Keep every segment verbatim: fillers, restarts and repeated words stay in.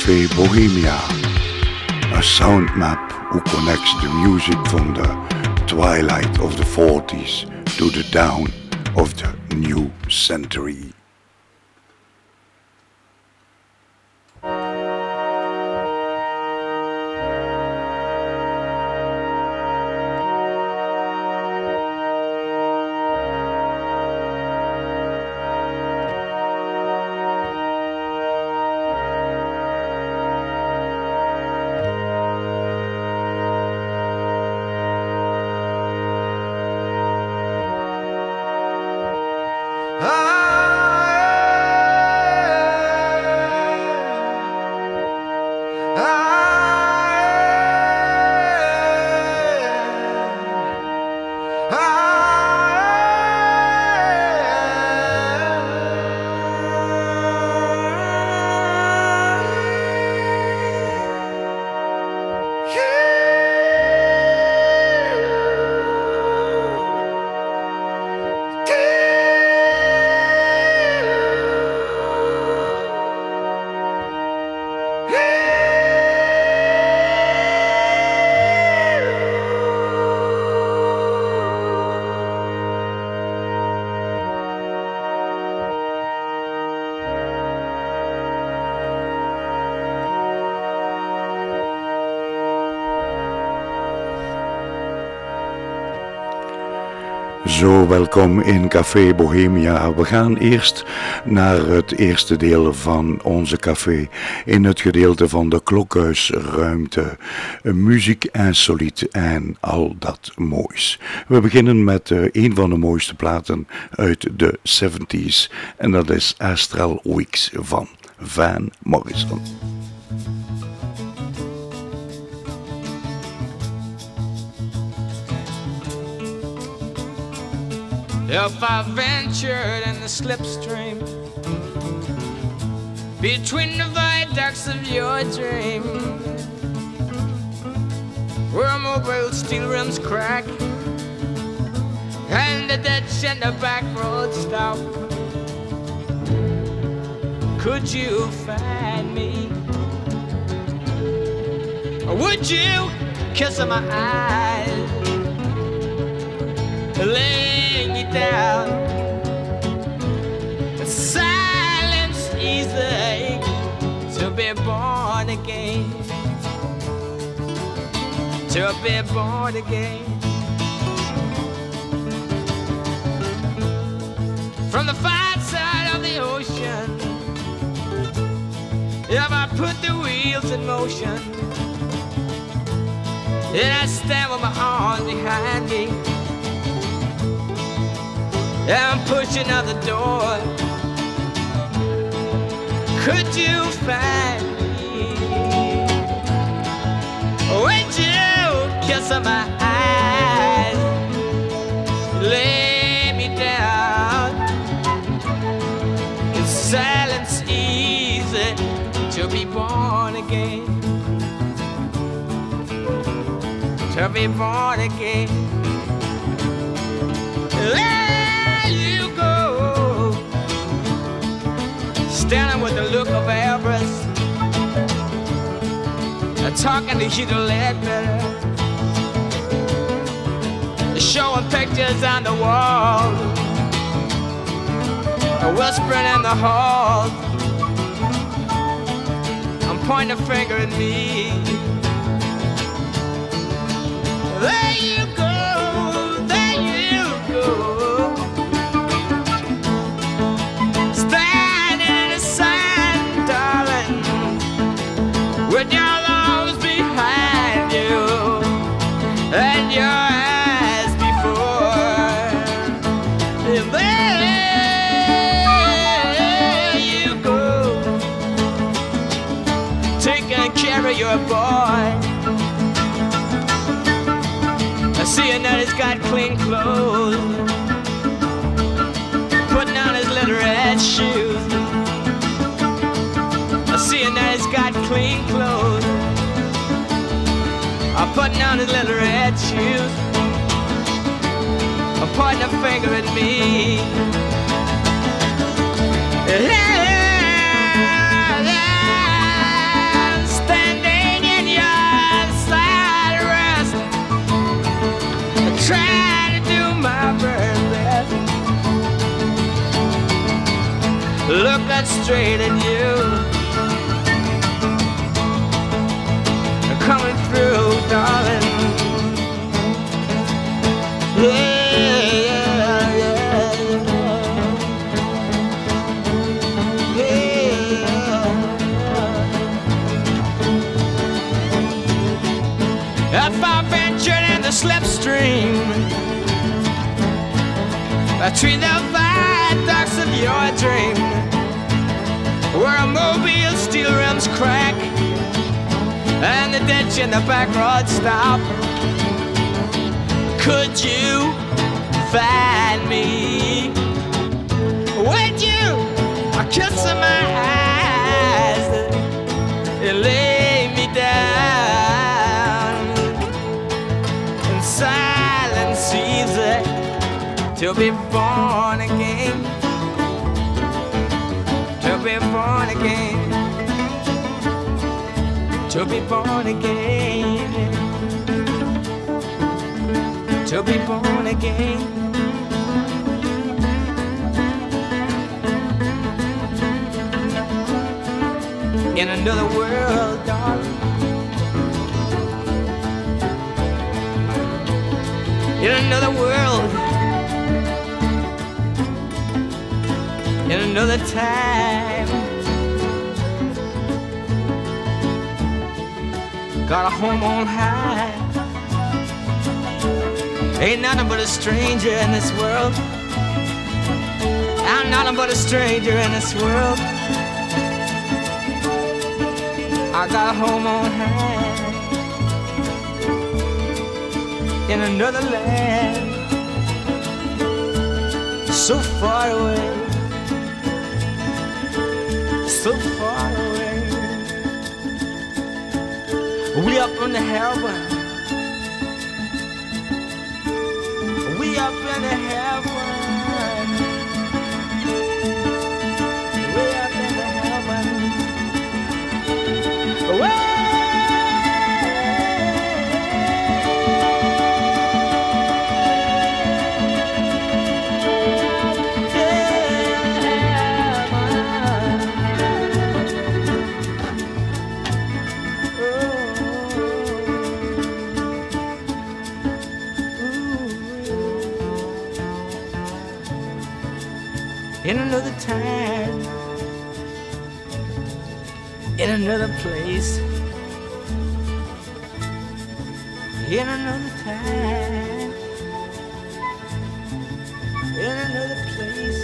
Café Bohemia, a sound map who connects the music from the twilight of the forties to the dawn of the new century. Zo, welkom in Café Bohemia. We gaan eerst naar het eerste deel van onze café, in het gedeelte van de klokhuisruimte. Muziek insoliet en al dat moois. We beginnen met uh, een van de mooiste platen uit de zeventies en dat is Astral Weeks van Van Morrison. If I ventured in the slipstream between the viaducts of your dream, where mobile steel rims crack and the ditch and the back road stop, could you find me? Or would you kiss my eyes, laying you down? Silence easy to be born again, to be born again. From the far side of the ocean, if I put the wheels in motion, and I stand with my arms behind me, and I'm pushing out the door, could you find me? Would you kiss my eyes, lay me down? In silence easy to be born again, to be born again. There you go, standing with the look of avarice, talking to you to let better, showing pictures on the wall, whispering in the hall. I'm pointing a finger at me. There you go, there you go, standing in the sun, darling, with your arms behind you and your eyes before. And there you go, taking care of your boy. Seeing that he's got clean clothes, putting on his little red shoes. Seeing that he's got clean clothes, I'm putting on his little red shoes. I'm pointing a finger at me. Yeah, yeah, looking straight at you, coming through, darling. Yeah, yeah, yeah, yeah. If I ventured in the slipstream between the viaducts of your dream, where a mobile steel rims crack and the ditch in the back road stop, could you find me? Would you kiss my eyes and lay me down in silence, easy to be born again, to be born again, to be born again, to be born again. In another world, darling, in another world, in another time, got a home on high. Ain't nothing but a stranger in this world. I'm nothing but a stranger in this world. I got a home on high in another land, so far away, so far away. We up in the heaven, we up in the heaven, we up in the heaven. Away. In another time, in another place, in another time, in another place.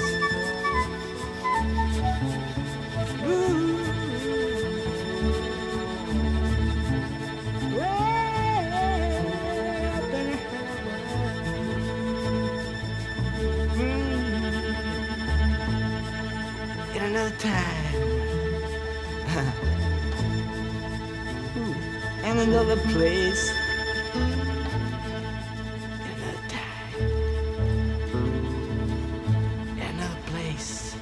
Ooh. Way up in heaven. Mm. In another time. In another place, in another time, in another place,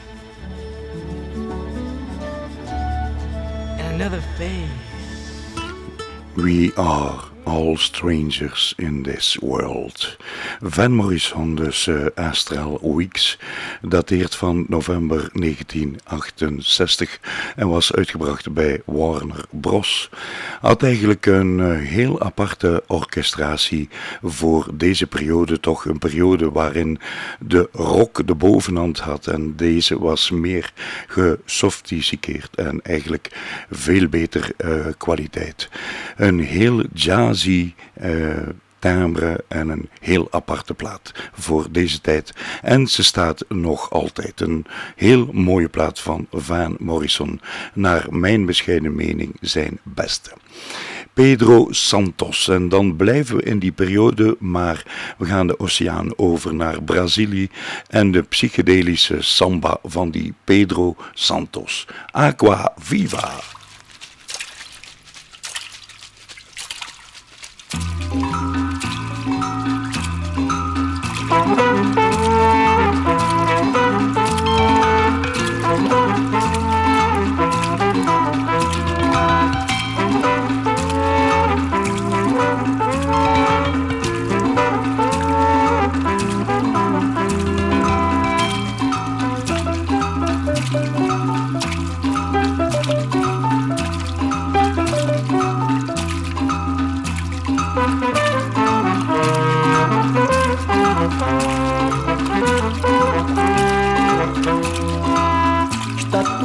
in another face. We are all strangers in this world. Van Morrison, dus uh, Astral Weeks, dateert van november negentien achtenzestig en was uitgebracht bij Warner Bros. Had eigenlijk een uh, heel aparte orchestratie voor deze periode, toch een periode waarin de rock de bovenhand had en deze was meer gesofisticeerd en eigenlijk veel beter uh, kwaliteit. Een heel jazzy uh, timbre en een heel aparte plaat voor deze tijd. En ze staat nog altijd. Een heel mooie plaat van Van Morrison. Naar mijn bescheiden mening zijn beste. Pedro Santos. En dan blijven we in die periode, maar we gaan de oceaan over naar Brazilië en de psychedelische samba van die Pedro Santos. Aqua Viva!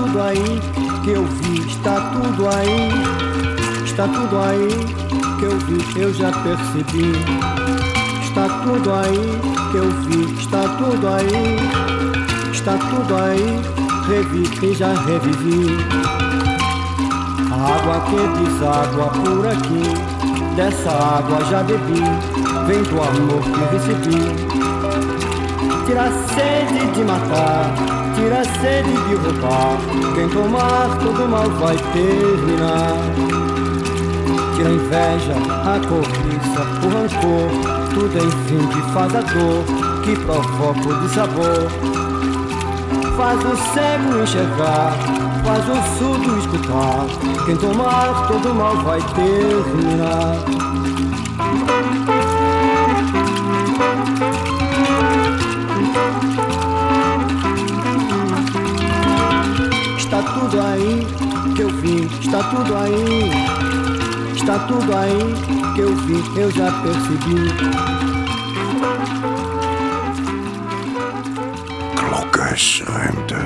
tudo aí que eu vi, está tudo aí, está tudo aí que eu vi, eu já percebi. Está tudo aí que eu vi, está tudo aí, está tudo aí, revi e já revivi. A água que deságua por aqui, dessa água já bebi, vem do amor que recebi. Tira a sede de matar, tira a sede de roubar, quem tomar todo mal vai terminar. Tira a inveja, a cobiça, o rancor, tudo enfim que faz a dor, que provoca o dissabor. Faz o cego enxergar, faz o surdo escutar, quem tomar todo mal vai terminar. Está tudo aí que eu vi, está tudo aí, está tudo aí que eu vi, eu já percebi. Klokhuisruimte.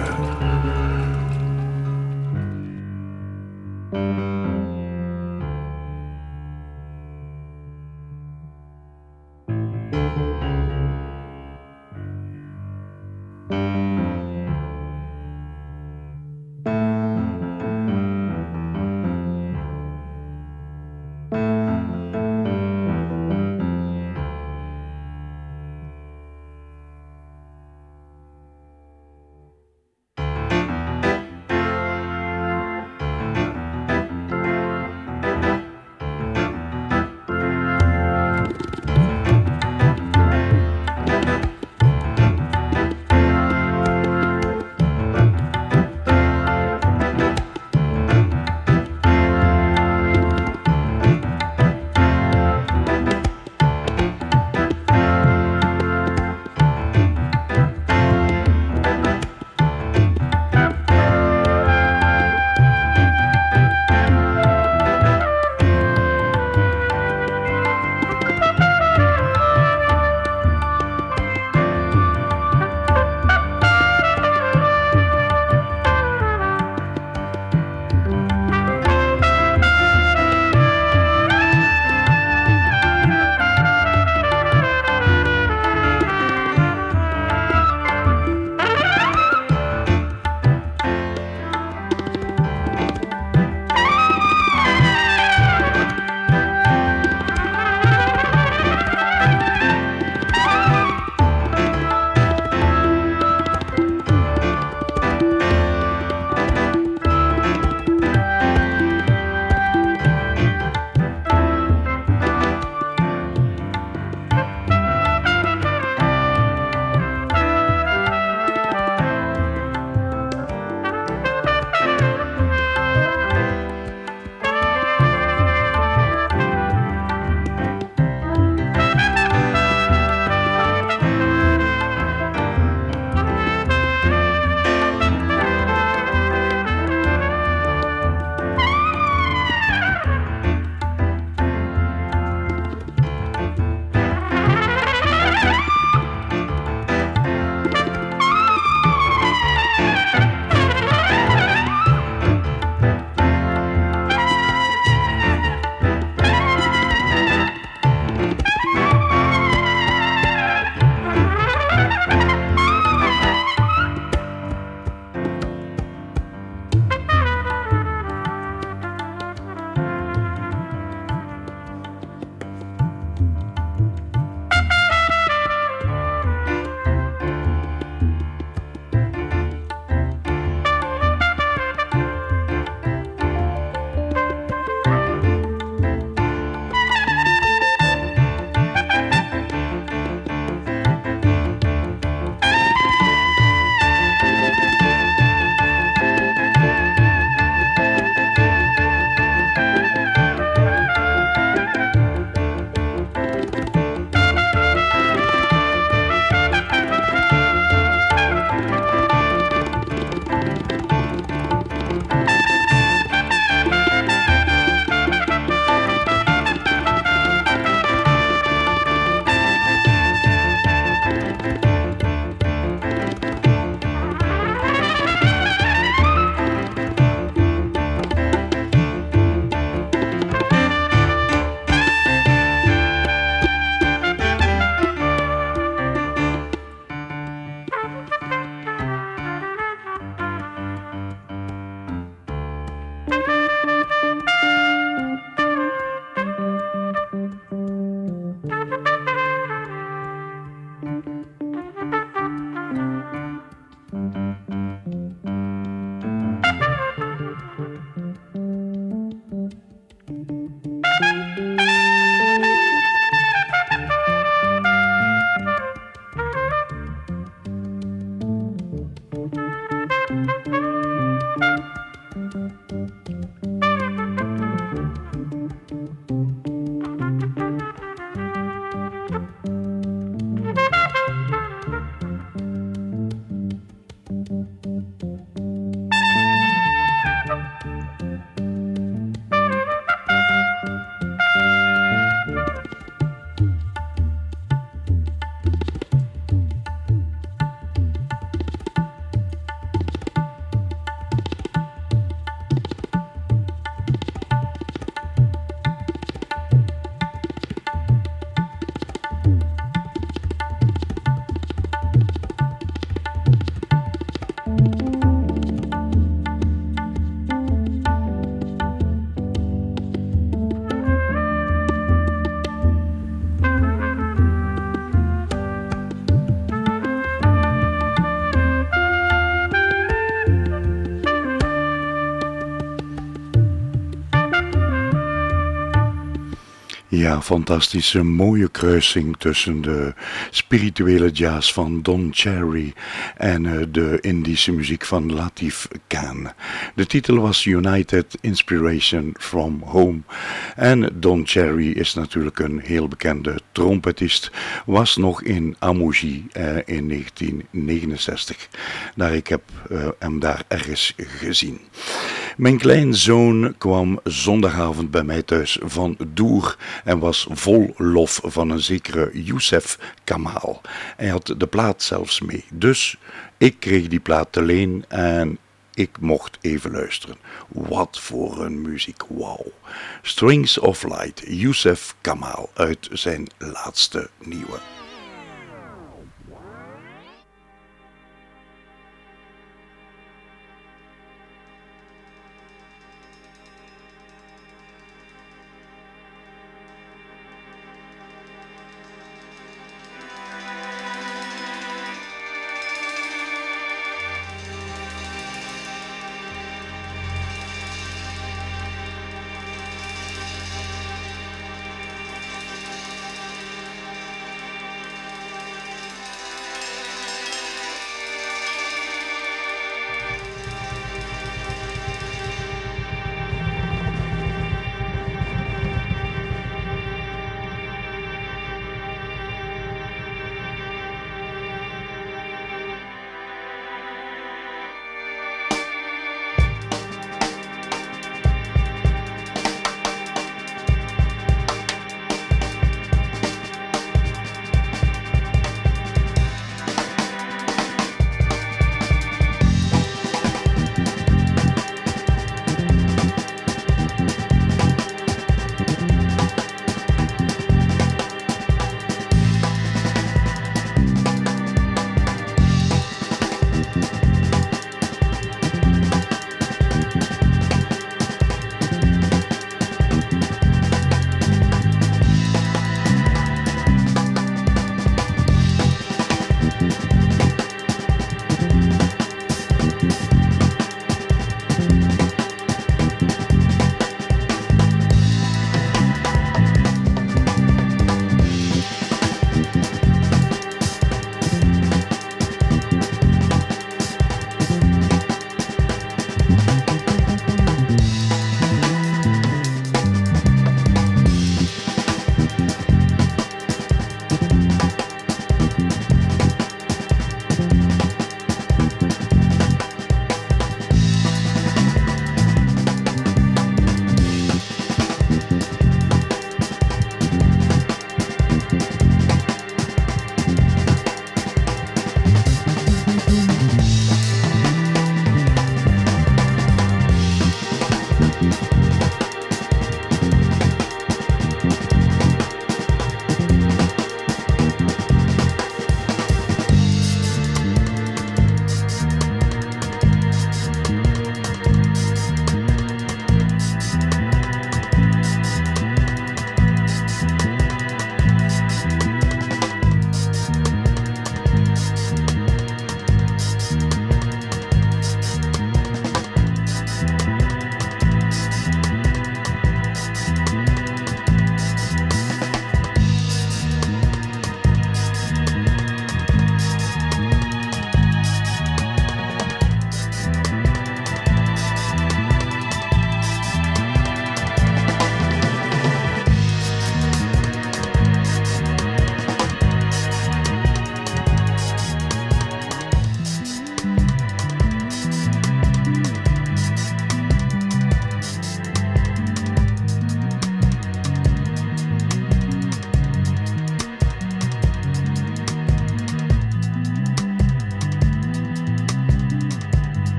Ja, fantastische, mooie kruising tussen de spirituele jazz van Don Cherry en uh, de Indische muziek van Latif Khan. De titel was United Inspiration from Home. En Don Cherry is natuurlijk een heel bekende trompetist, was nog in Amouji uh, in negentien negenenzestig. Daar ik heb uh, hem daar ergens gezien. Mijn kleinzoon kwam zondagavond bij mij thuis van Doer en was vol lof van een zekere Youssef Kamal. Hij had de plaat zelfs mee. Dus ik kreeg die plaat te leen en ik mocht even luisteren. Wat voor een muziek, wauw. Strings of Light, Youssef Kamal uit zijn laatste nieuwe.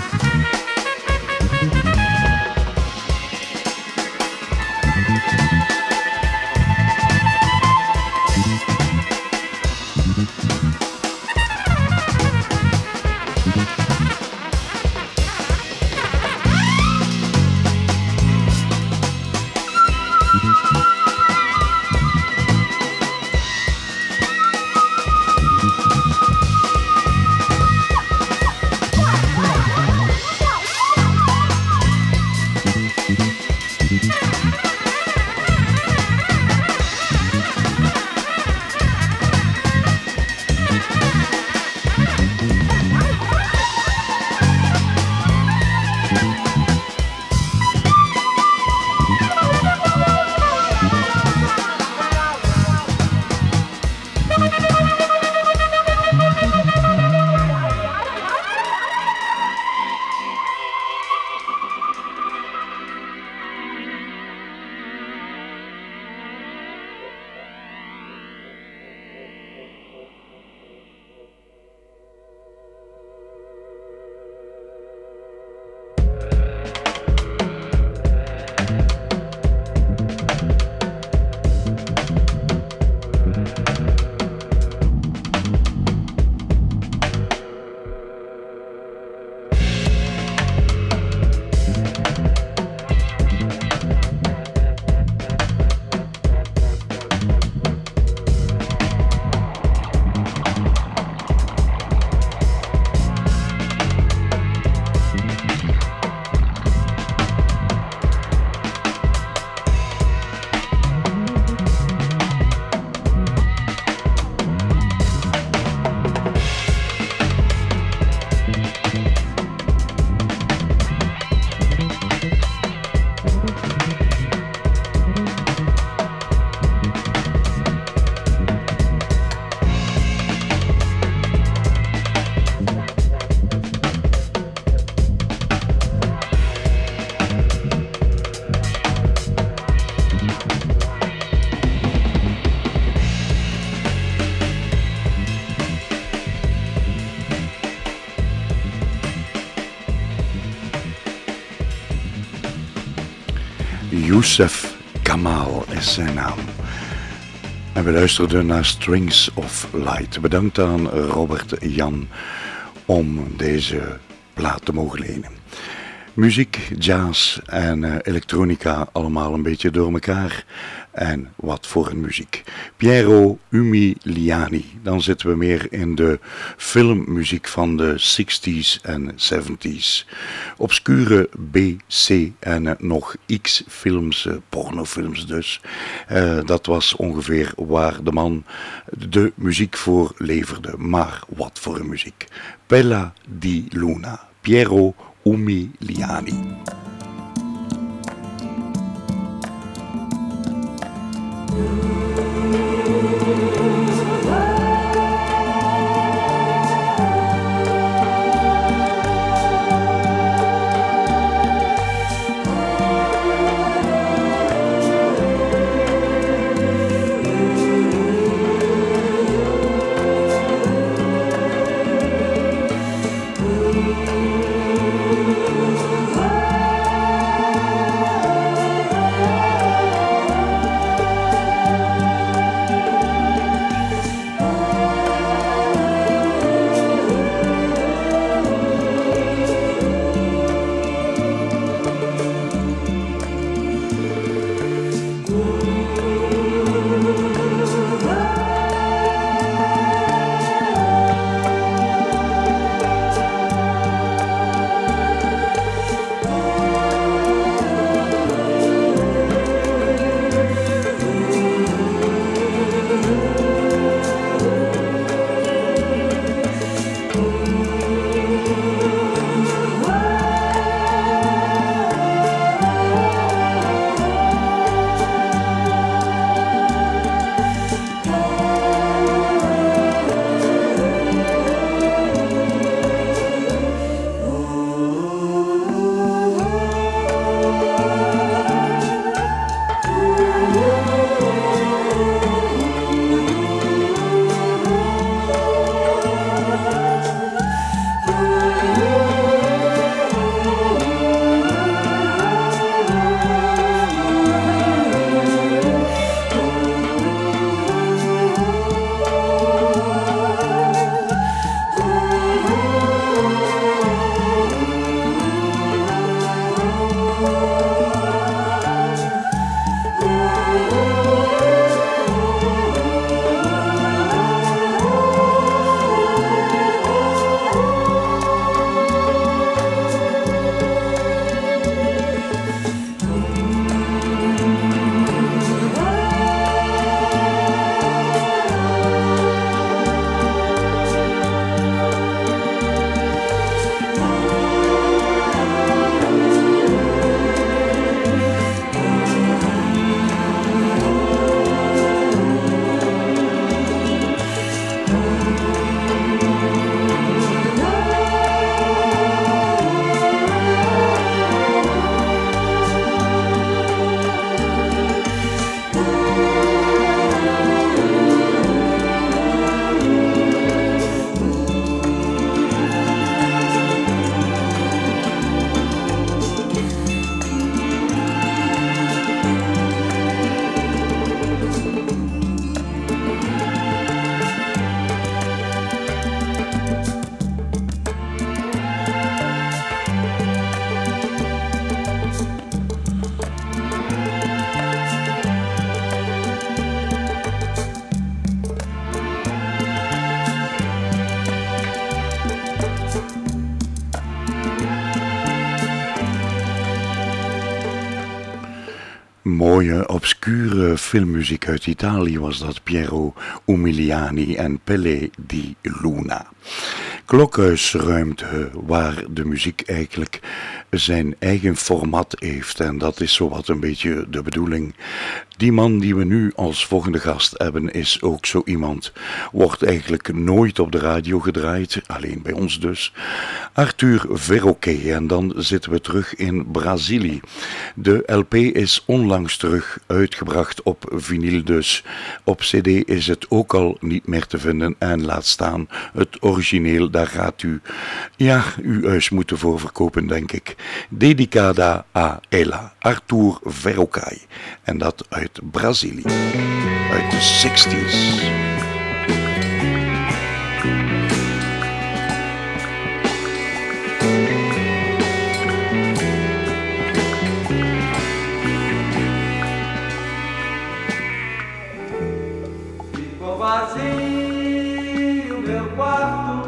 Youssef Kamal is zijn naam. En we luisterden naar Strings of Light. Bedankt aan Robert Jan om deze plaat te mogen lenen. Muziek, jazz en uh, elektronica allemaal een beetje door elkaar. En wat voor een muziek. Piero Umiliani. Dan zitten we meer in de filmmuziek van de zestig's en zeventig's. Obscure B, C en uh, nog X films, uh, pornofilms dus. Uh, dat was ongeveer waar de man de muziek voor leverde. Maar wat voor een muziek. Bella di Luna. Piero Umiliani. Mooie, obscure filmmuziek uit Italië was dat, Piero Umiliani en Pelle di Luna. Klokhuisruimte, waar de muziek eigenlijk zijn eigen format heeft. En dat is zowat een beetje de bedoeling. Die man die we nu als volgende gast hebben is ook zo iemand. Wordt eigenlijk nooit op de radio gedraaid, alleen bij ons dus. Arthur Verocchi, en dan zitten we terug in Brazilië. De L P is onlangs terug uitgebracht op vinyl dus. Op cd is het ook al niet meer te vinden en laat staan het origineel, daar gaat u, ja, uw huis moeten voor verkopen, denk ik. Dedicada a ella, Arthur Verocchi. En dat uit Brazilië, uit de zestig's. Ficou vazio meu quarto,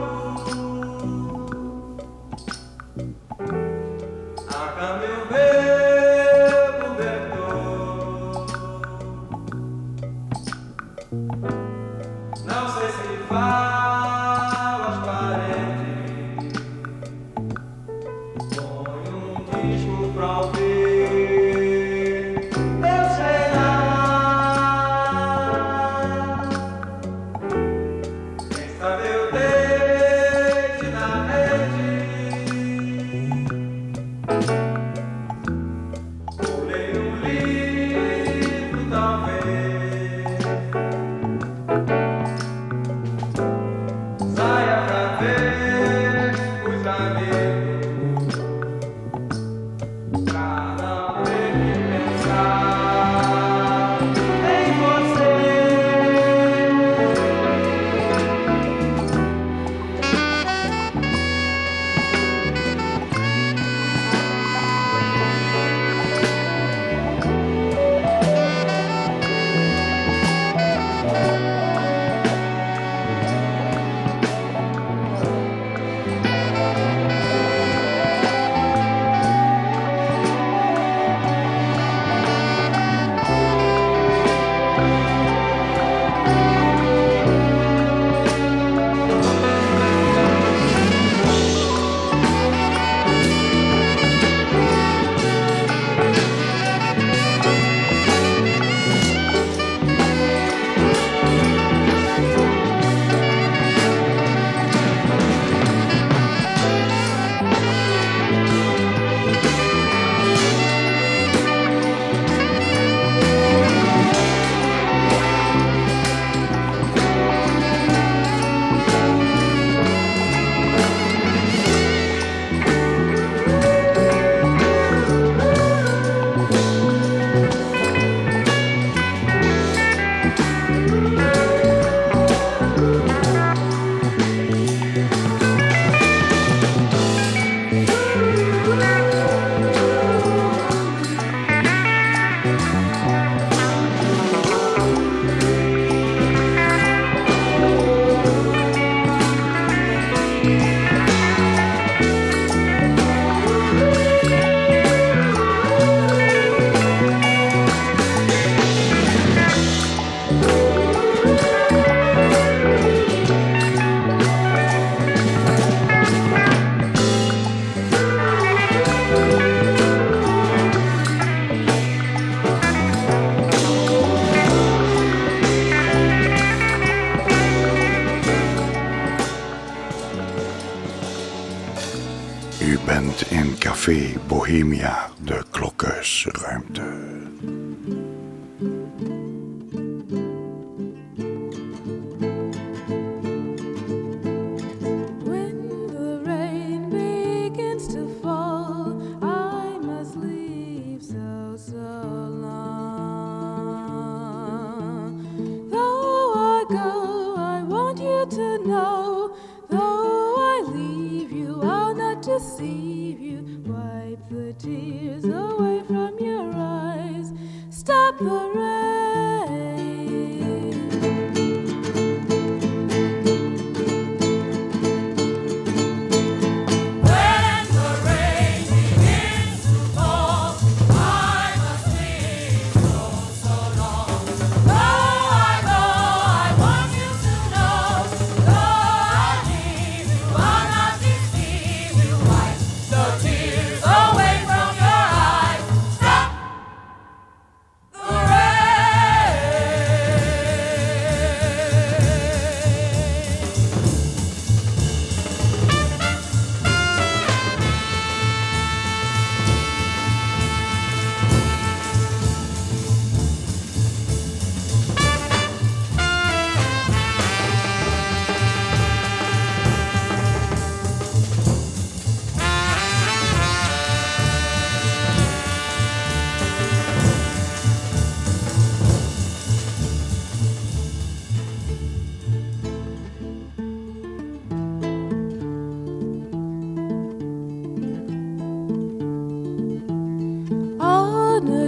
a cama e o meu cobertor. Não sei se falo às paredes, ponho um disco pra ouvir. Eu sei lá, quem sabe eu deite na rede. Pulei um livro, talvez saia pra ver os amigos, pra não ter que pensar em você. U bent in Café Bohemia, de Klokhuisruimte. When the rain begins to fall, I must leave so, so long. Though I go, I want you to know, though I leave you, I'll not deceive you. Wipe the tears away from your eyes. Stop the rain. When the rain begins to fall, I must leave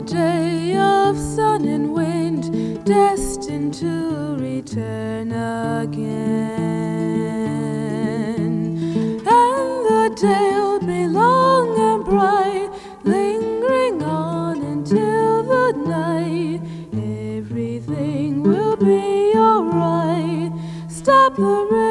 day of sun and wind, destined to return again. And the day'll be long and bright, lingering on until the night. Everything will be alright. Stop the rain.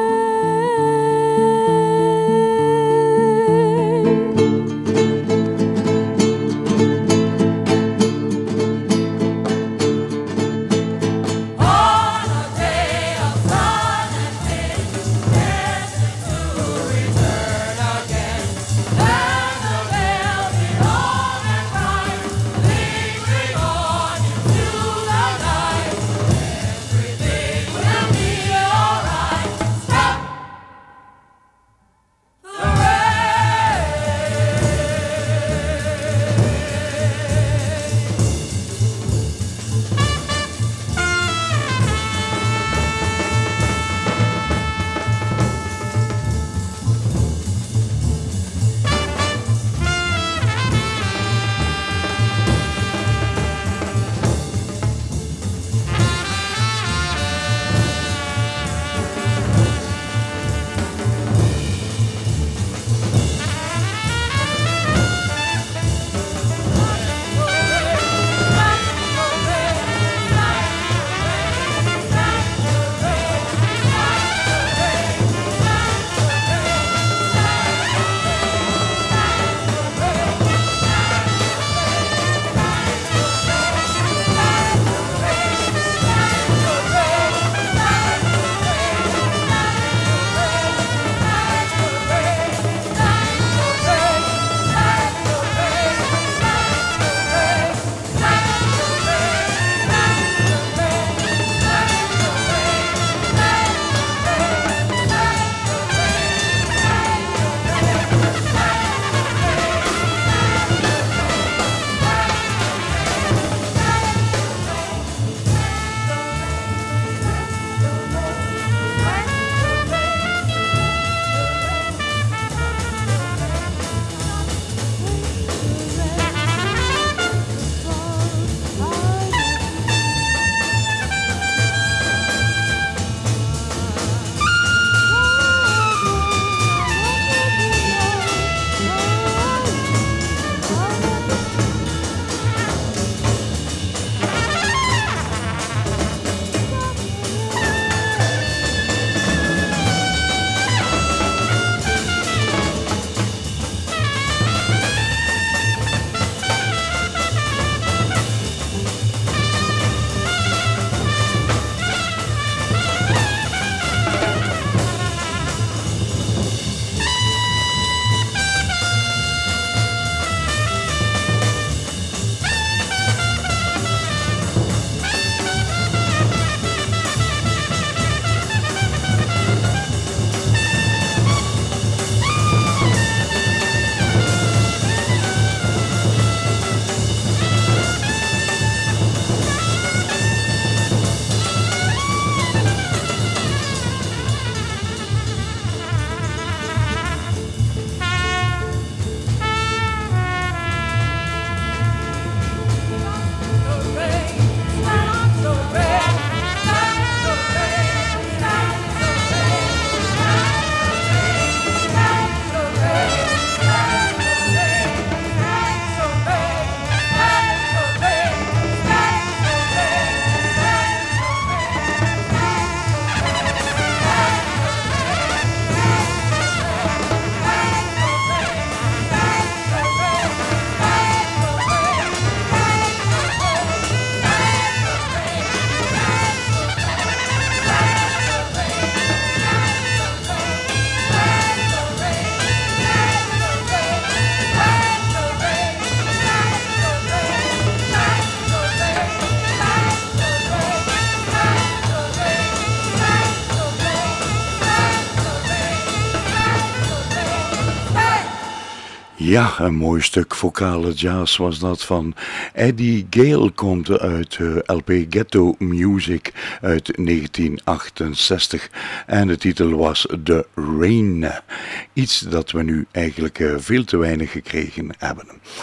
Ja, een mooi stuk vocale jazz was dat van Eddie Gale, komt uit uh, L P Ghetto Music uit negentien achtenzestig en de titel was The Rain. Iets dat we nu eigenlijk uh, veel te weinig gekregen hebben.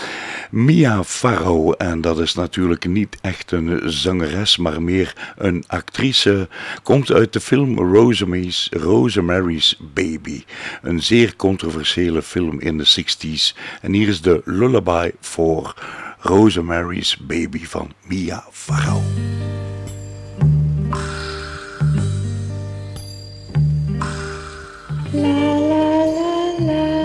Mia Farrow, en dat is natuurlijk niet echt een zangeres, maar meer een actrice, komt uit de film Rosemary's, Rosemary's Baby. Een zeer controversiële film in de zestig's. En hier is de lullaby voor Rosemary's Baby van Mia Farrow. La la la la.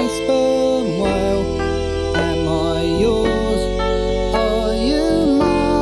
Sperm whale, am I yours? Are you mine?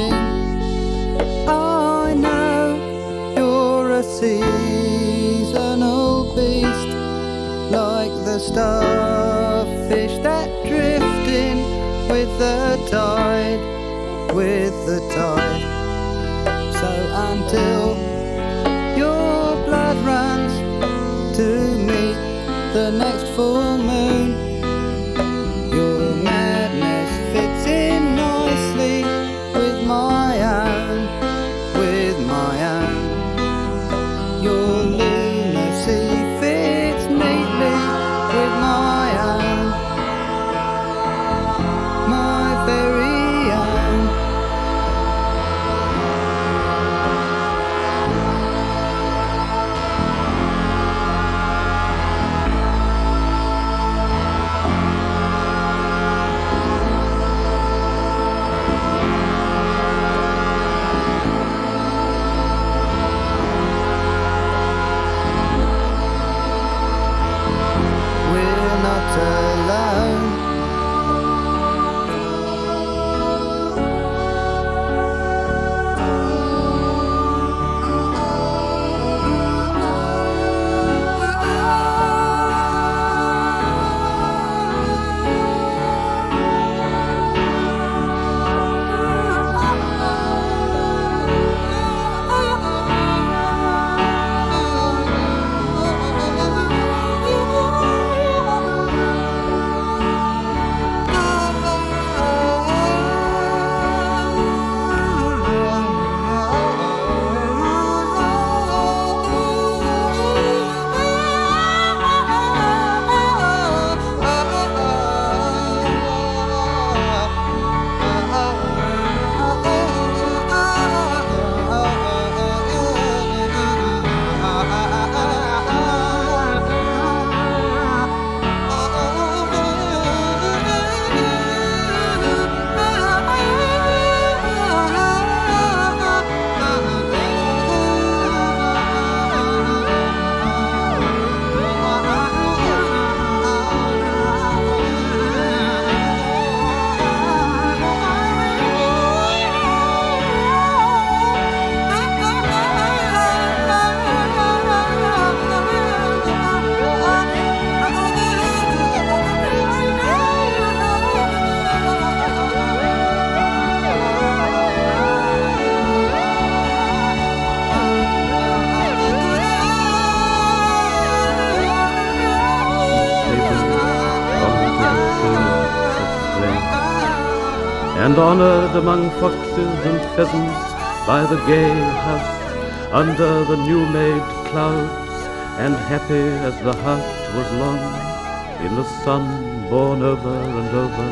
sing. I know you're a seasonal beast, like the starfish that drift in with the tide, with the tide. So until your blood runs to meet the next full moon, your madness fits in nicely with my own, with my own. Your lunacy fits neatly with my own, my very own. We're not alone. And honoured among foxes and pheasants by the gay house, under the new-made clouds, and happy as the heart was long, in the sun born over and over,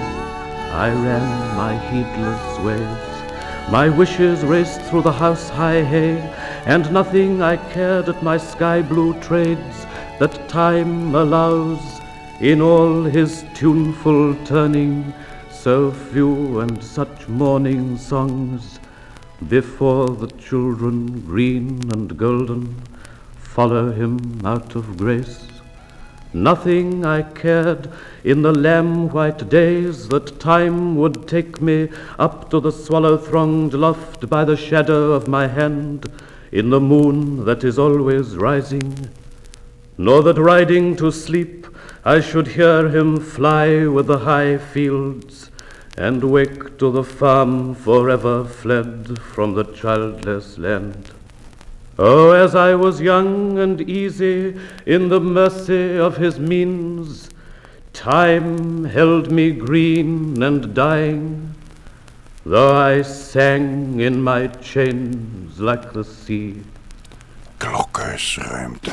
I ran my heedless ways. My wishes raced through the house-high hay, and nothing I cared at my sky-blue trades that time allows in all his tuneful turning, so few and such morning songs before the children green and golden follow him out of grace. Nothing I cared in the lamb-white days that time would take me up to the swallow-thronged loft by the shadow of my hand in the moon that is always rising, nor that riding to sleep I should hear him fly with the high fields and wake to the farm forever fled from the childless land. Oh, as I was young and easy in the mercy of his means, time held me green and dying, though I sang in my chains like the sea. Klokhuisruimte.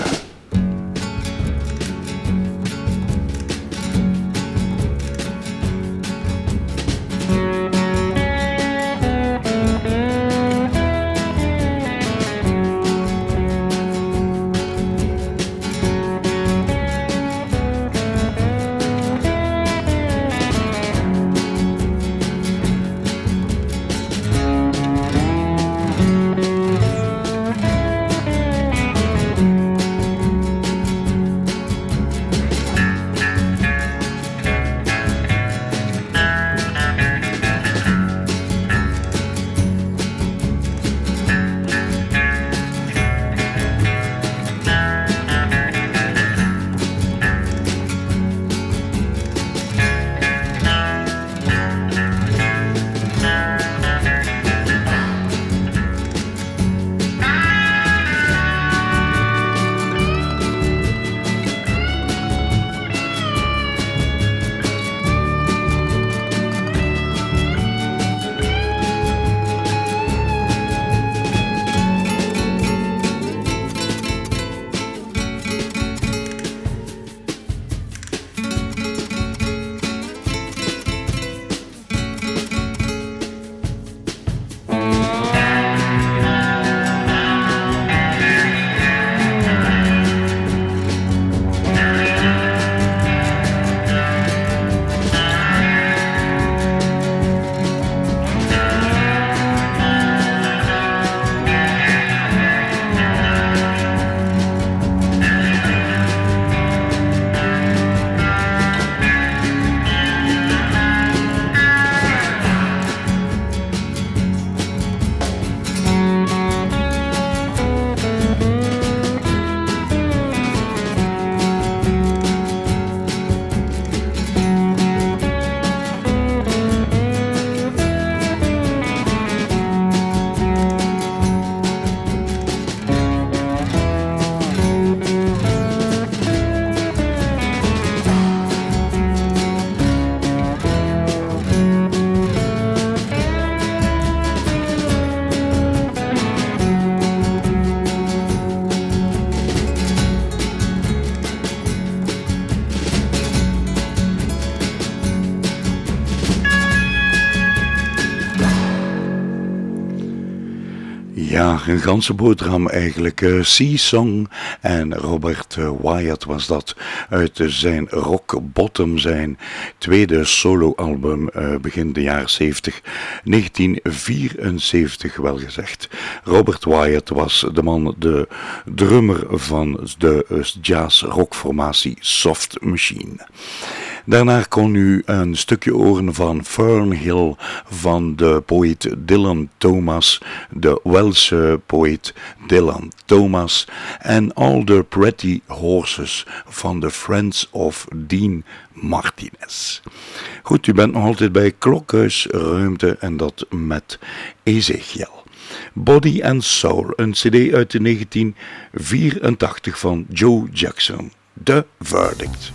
Ja, een ganse boterham eigenlijk. Uh, Sea Song en Robert uh, Wyatt was dat uit uh, zijn Rock Bottom, zijn tweede soloalbum uh, begin de jaren zeventig, negentien vierenzeventig wel gezegd. Robert Wyatt was de man, de drummer van de uh, jazz-rockformatie Soft Machine. Daarna kon u een stukje horen van Fern Hill van de poëet Dylan Thomas, de Welse poëet Dylan Thomas en All the Pretty Horses van de Friends of Dean Martinez. Goed, u bent nog altijd bij Klokhuis Ruimte en dat met Ezekiel. Body and Soul, een cd uit negentien vierentachtig van Joe Jackson. The Verdict.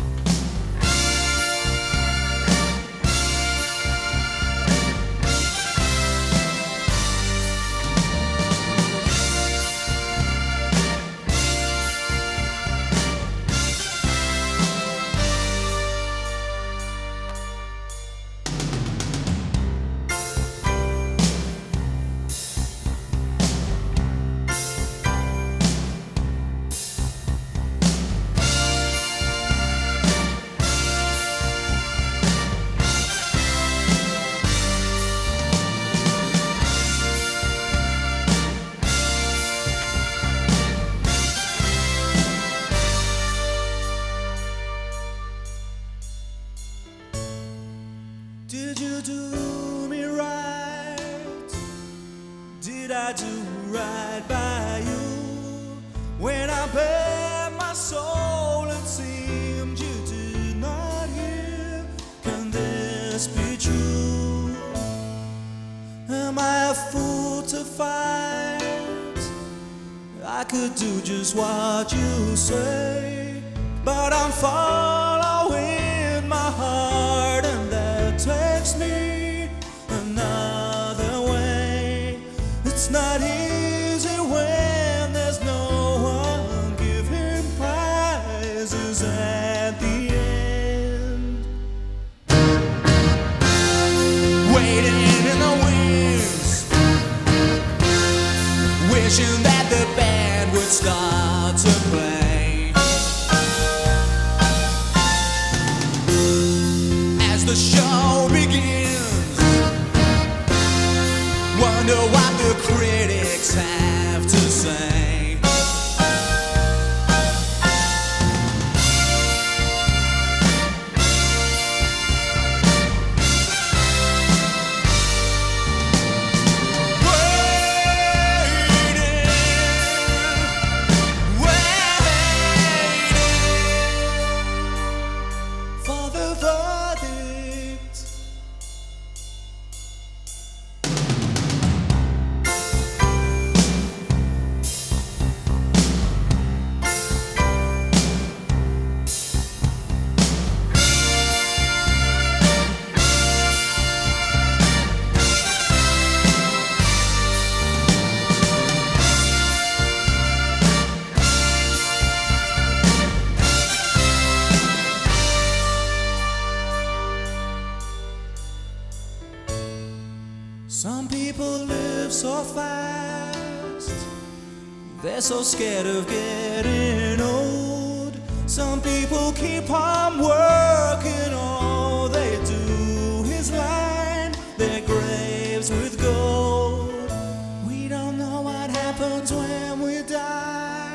So scared of getting old. Some people keep on working, all they do is line their graves with gold. We don't know what happens when we die.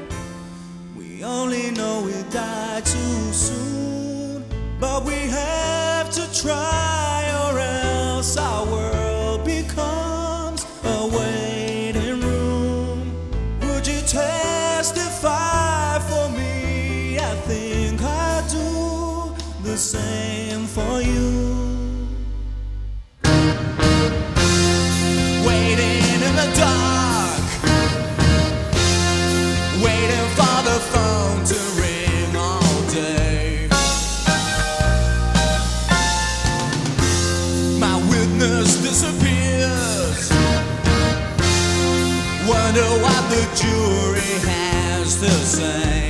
We only know we die too soon. But we have to try, or else our world becomes a waiting room. Testify for me, I think I do the same for you. Waiting in the dark, waiting for the phone to ring all day. My witness disappears, wonder what the jury has to say.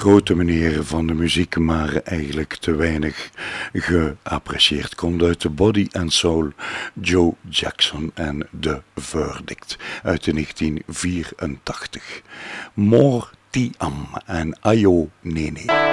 grote meneer van de muziek, maar eigenlijk te weinig geapprecieerd. Komt uit de Body and Soul, Joe Jackson en The Verdict uit de negentien vierentachtig. More Ti Am en Ayo Nene.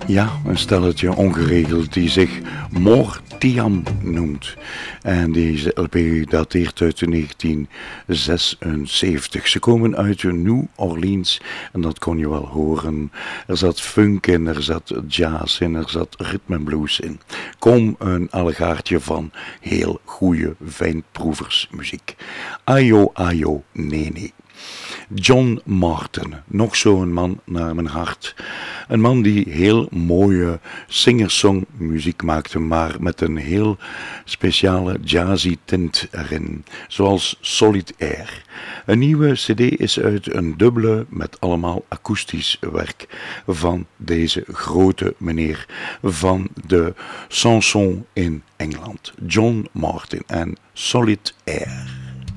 Ja, een stelletje ongeregeld die zich Mortiam noemt. En deze L P dateert uit negentien zesenzeventig. Ze komen uit New Orleans en dat kon je wel horen. Er zat funk in, er zat jazz in, er zat rhythm and blues in. Kom een allegaartje van heel goede fijnproeversmuziek. Ayo, ayo, nee, nee. John Martin, nog zo'n man naar mijn hart. Een man die heel mooie singer-song muziek maakte, maar met een heel speciale jazzy tint erin, zoals Solid Air. Een nieuwe cd is uit, een dubbele met allemaal akoestisch werk van deze grote meneer van de chanson in Engeland. John Martin en Solid Air.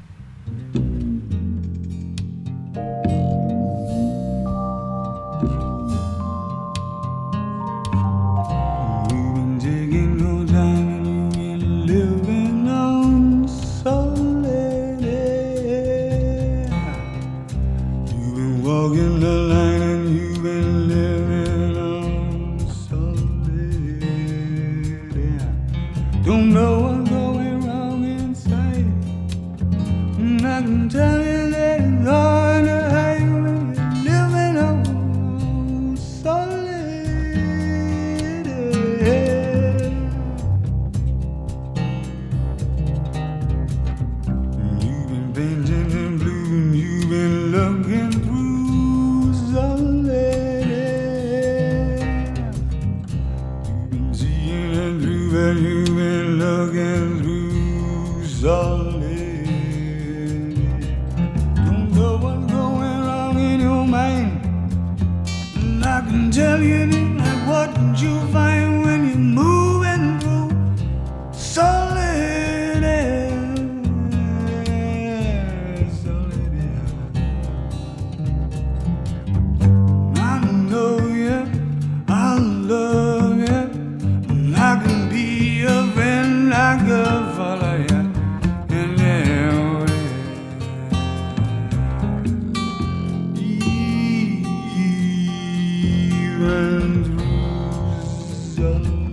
Walking the line and you've been living on solid, yeah. Don't know what's going wrong inside, and I can tell you that it's hard to hide when you're living on solid, yeah. You've been painting in blue and you've been looking through but you've been looking through solid. Don't know what's going wrong in your mind, and I can tell you that what did you find when you're moving through solid air, solid air. I know you, I love you, and I can be a friend like a follow you in their way. Even through solid.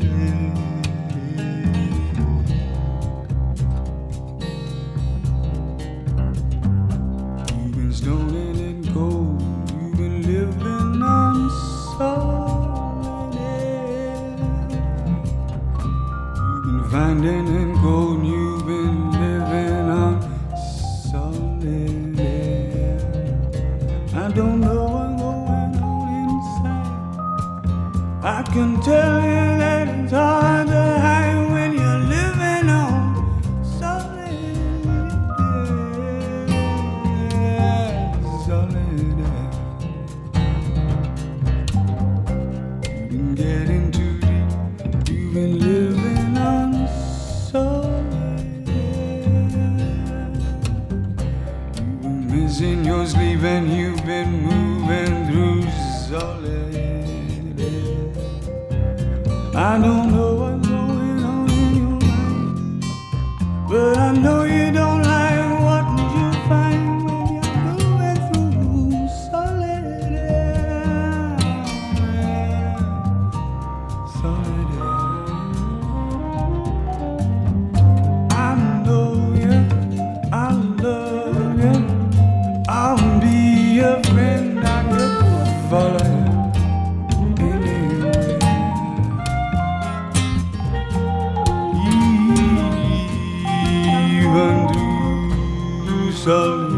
You've been stoning and cold, you've been living on solid air. Finding and gold, you've been living on solid air. I don't know what's going on inside, I can tell you that it's hard to hide when you're living on solid air, solid air. You've been getting too deep, you've been living on solid air. You've been missing your sleep and you've been moving through solid air. I don't know what's going on in your mind, but I know you don't like what you find when you're moving through solid air, solid air. I know you, I love you, I'll be a friend I could follow you. Solid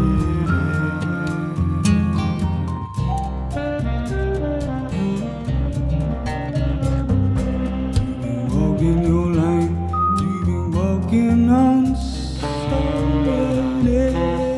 You've been walking your line, you've been walking on solid air.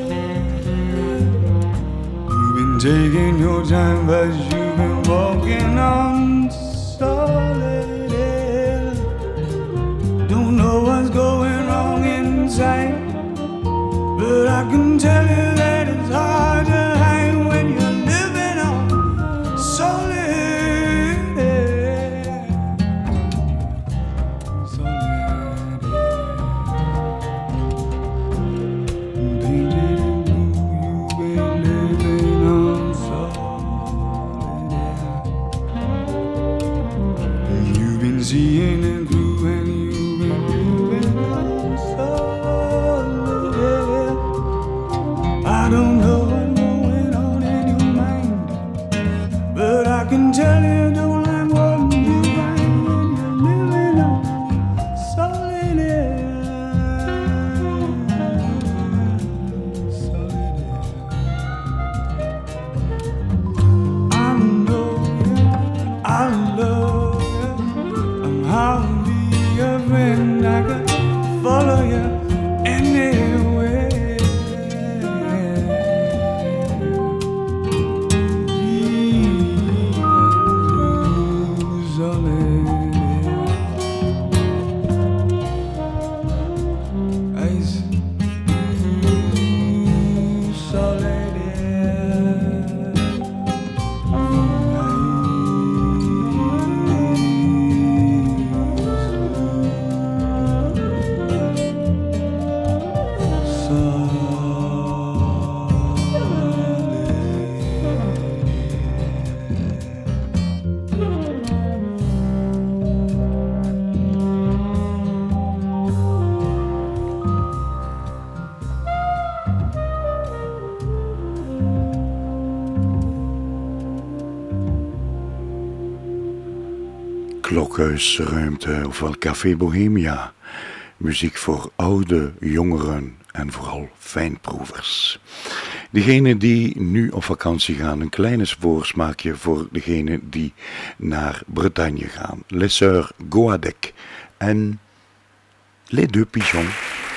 You've been taking your time, but you've been walking on solid air. Don't know what's going wrong inside, but I can tell you that it's hard to hide when you're living on solid air, solid air. Painted in blue, you've been living on solid air. Klokhuisruimte, ofwel Café Bohemia. Muziek voor oude, jongeren en vooral fijnproevers. Degenen die nu op vakantie gaan, een kleine voorsmaakje voor degenen die naar Bretagne gaan. Les Sœurs Goadec en Les Deux Pigeons.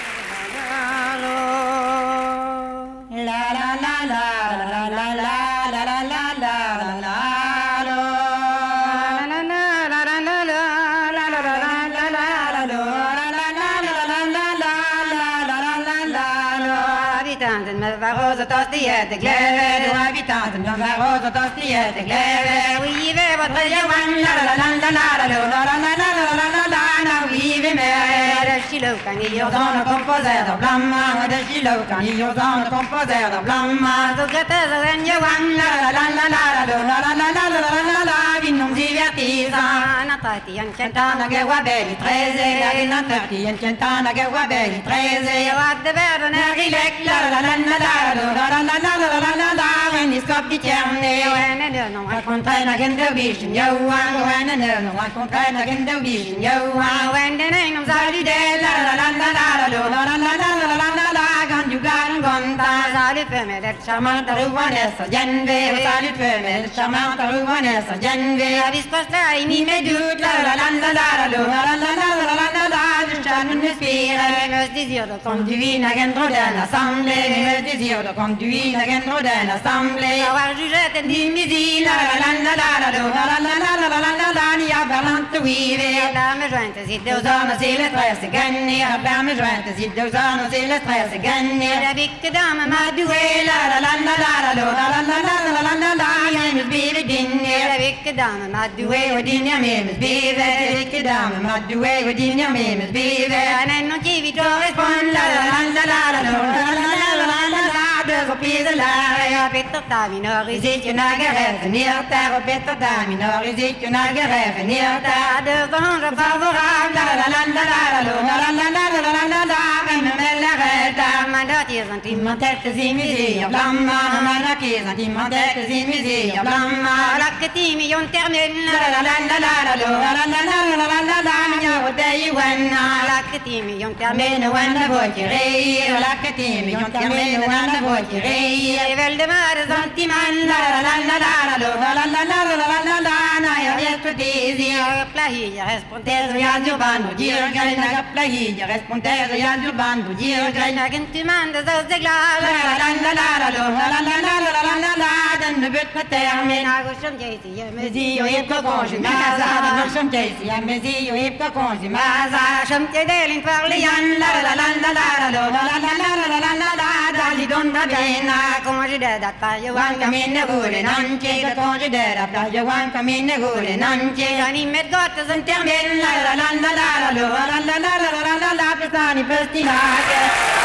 De glede, de habitanten van de roze tostiën, de glede. Oui, we wat wil je wan, la la la la la la la la la la la la la la la. Oui, we meer. De chilo kan hier dan een composer de blamma, de chilo kan hier dan een composer de blamma. Zo gaat het en je wan, la la la la la la la la la la la la la. Vi non divertissant, natati en cantana che va belli treze, in natati en cantana che va belli treze. Wat de verden er rilek, la la la la la la la la la la la la la. En die skap die tjerne, en en en nog een container in de vision, yo, en en en nog een container in de vision, yo, en de een om zal die de la la la la la la la la la la la la la la. Kan je gaan gonta, zal je voor me dat charmante ruwanessa, jenwe, zal je voor me dat charmante ruwanessa, jenwe. Vis kosta in die me doet, la la la la la la la la la la la la la la. Je staat in de spieren, me désir de conduire à gendro de l'assemblée, me désir de conduire à gendro de l'assemblée. Avoir jugé de dimisi, la la la la la la la la la la la la la la. Ni a berlant vive, la me jointe si deux ans, c'est le stress gagné. La me jointe si deux ans, c'est le stress gagné. La bicke dame m'a doué, la la la la la la la la la la la la la la. Jeg må blive dinne, la bicke dame m'a doué, og din jeg med med spive. La bicke dame m'a doué, og din jeg med med spive. En non qui vi correspond, la la la la la la la la la la la la. De reprises la, ja, Peter Taminor is ik je naar gereveneerd daar. Peter Taminor is ik je naar gereveneerd daar. De zonge favorable, la la la la la la la la la la la la la la. En me melder daar, maar dat is een iemand het te zien wie zeer blamma. Maar dat is een iemand het te zien wie zeer blamma. Lakke tien miljoen termin, la la la la la la la la la la la la la la. Ja, wat deed je wanna? Lakke tien miljoen termin, wanna word je reer. Lakke tien miljoen termin, wanna word je reer. Je wilde maar een zantiman, la la la la la la la la la la la la la la. Na je vet wat is hier, plahia respondere ja giovano dirga, na plahia respondere ja giovano dirga. Na gentuman de zo de gla, la la la la la la la la la la la la la la. Dan de but met termin, na gosham jeiti, je me zie je hebt gekonje maza. Na gosham jeiti, je me zie je hebt gekonje maza. Sham te delin parlian, la la la la la la la la la la la la la la. Dali don da bena, konje de dat pa je wan kamine gule nanche, dat konje de dat pa je wan kamine gule nanche. Ani met got is een termin, la la la la la la la la la la la la la la. Pesani pestinake.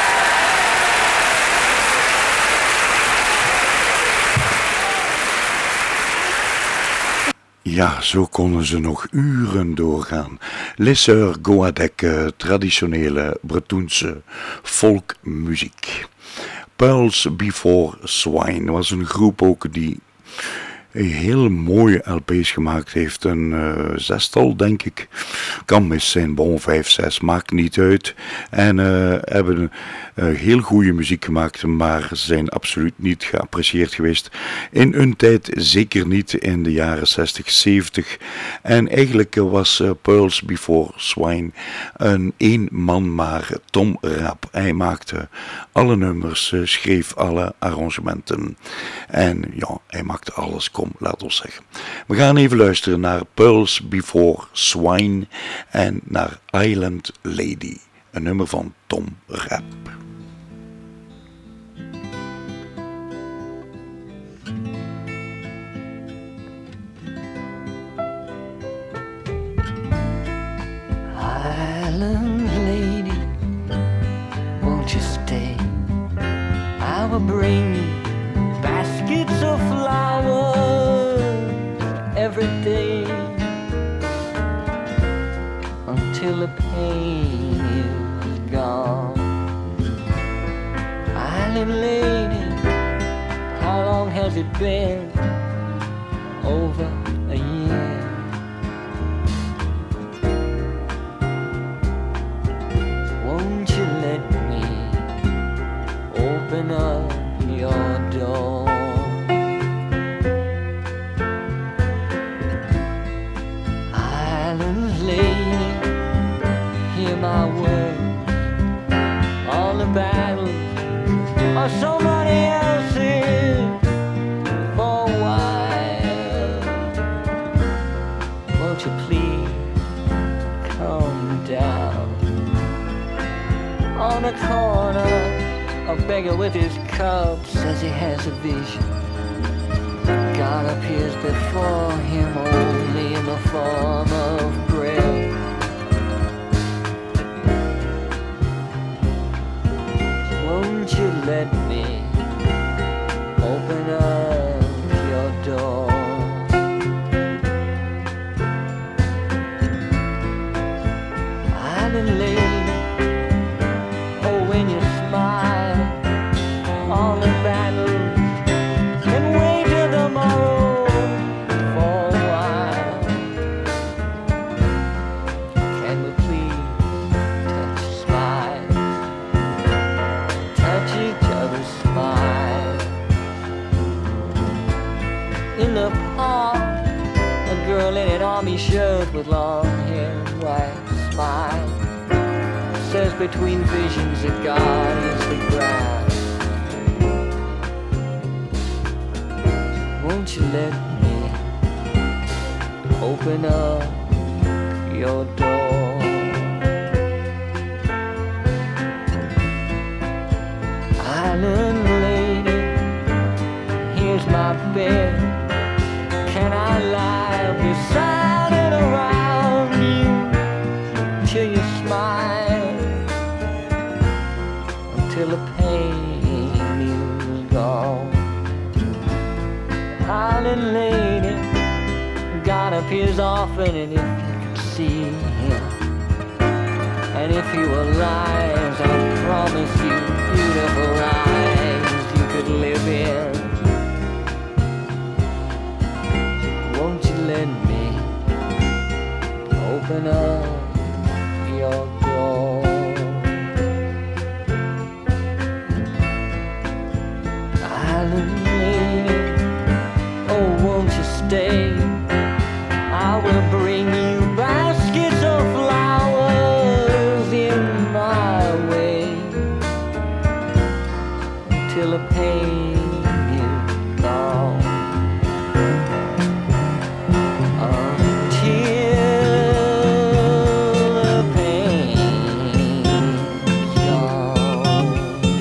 Ja, zo konden ze nog uren doorgaan. Les Sœurs Goadec, traditionele Bretoense folkmuziek. Pearls Before Swine was een groep ook die heel mooie L P's gemaakt heeft. Een uh, zestal, denk ik. Kan mis zijn, bon, vijf, zes, maakt niet uit. En uh, hebben uh, heel goede muziek gemaakt, maar ze zijn absoluut niet geapprecieerd geweest. In hun tijd zeker niet in de jaren zestig, zeventig. En eigenlijk was uh, Pearls Before Swine een één man maar, Tom Raap. Hij maakte alle nummers, uh, schreef alle arrangementen. En ja, hij maakte alles. Kom, laat ons zeggen. We gaan even luisteren naar Pearls Before Swine en naar Island Lady, een nummer van Tom Raap. Island lady, won't you stay? I will bring you baskets of flowers every day until the pain is gone. Island lady, how long has it been? Over a year. battles or somebody else's for a while. Won't you please come down? On the corner, a beggar with his cup says he has a vision. God appears before him only in the form of bread. Won't you let me open up your door? Island lady, oh, when you smile on the battles and wait till tomorrow for a while. Can we please touch smiles, touch each other's smiles? In the park, a girl in an army shirt with long hair and white smile says between visions that God is the grass. Won't you let me open up your door? Island lady, here's my bed. Can I lie beside and around you till you smile, until the pain is gone? Island lady, God appears often, and if you could see him, and if he were lies, I promise you beautiful eyes you could live in. Won't you let me open up your door? Island lady, oh, won't you stay? I will bring you baskets of flowers in my way till the pain is gone. Until the pain is gone.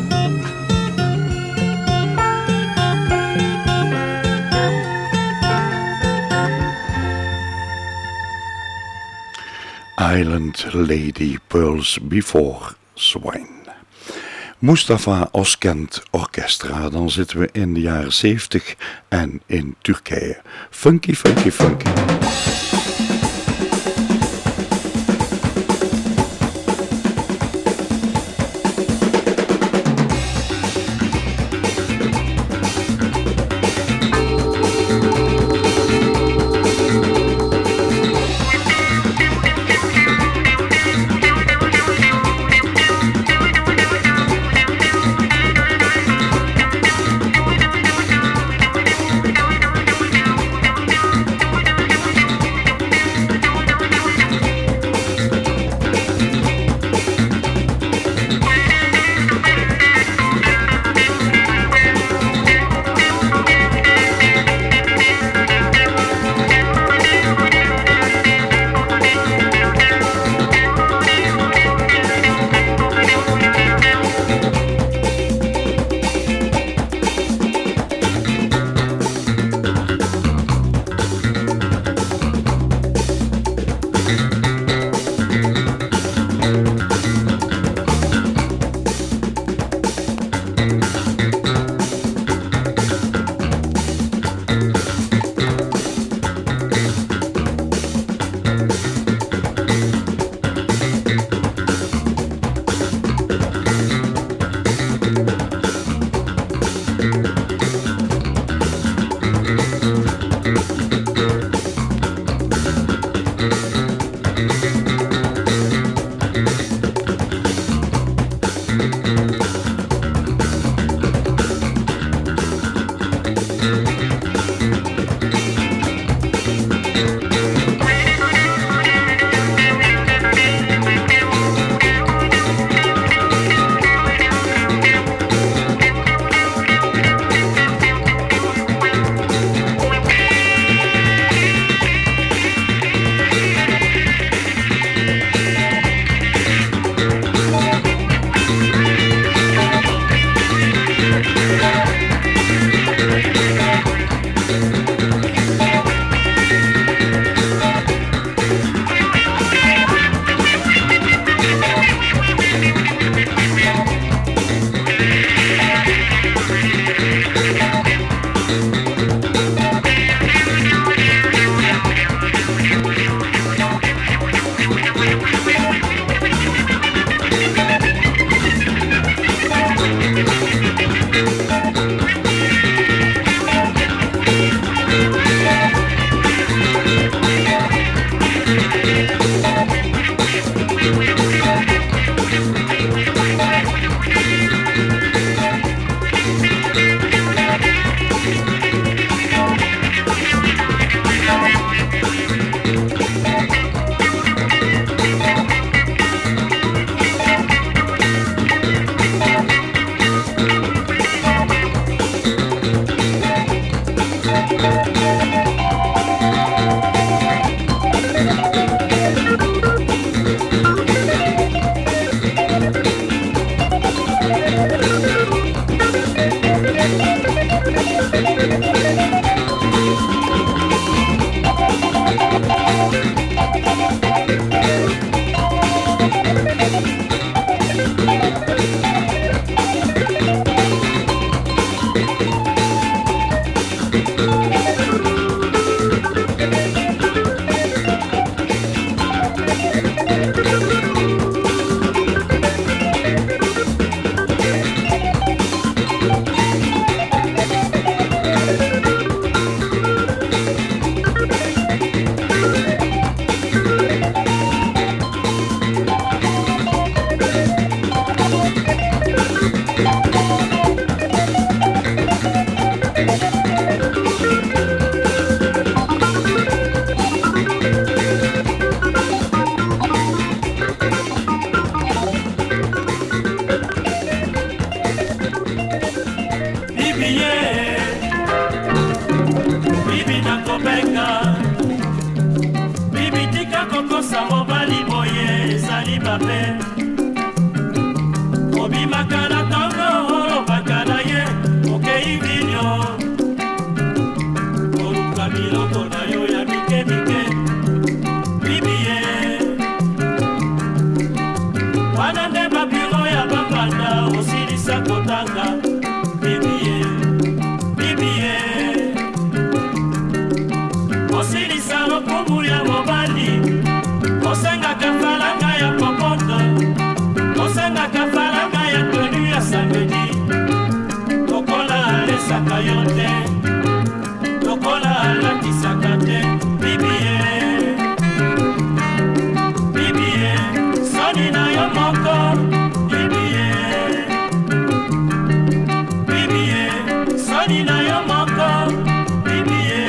Island Lady, Pearls Before Swine. Mustafa Özkent Orchestra, dan zitten we in de jaren zeventig en in Turkije. Funky, funky, funky. ezali mabe obimaka na ntongo olobaka na ye okei vinyo oluka biloko na yo ya mikemike bibiye wana nde babiro ya bapanda osilisa kotanga bibiye bibiye osilisa lokumu ya mobali osengaka falanga ya popoto osengaka falanga ya tenu ya samedi lokola alesaka yo te lokola alatisaka te bibiye bibiye soni na yo moko bibiye bibiye soni na yo moko bibiye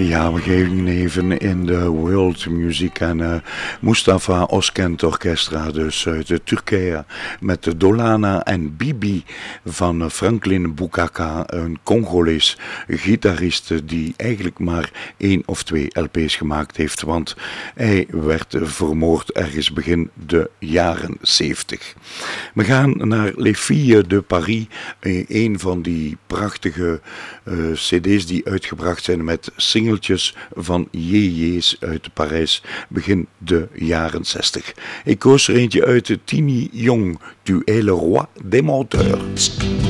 Ja, we gingen even in de world music en uh, Mustafa Oskent Orchestra, dus uit uh, Turkije, met de Dolana en Bibi van uh, Franklin Bukaka, een Congolees gitarist die eigenlijk maar één of twee L P's gemaakt heeft, want hij werd vermoord ergens begin de jaren zeventig. We gaan naar Les Filles de Paris, uh, een van die prachtige uh, cd's die uitgebracht zijn met singeltjes van J J's uit Parijs begin de jaren zestig. Ik koos er eentje uit, Tini Young, Tu es le roi des menteurs.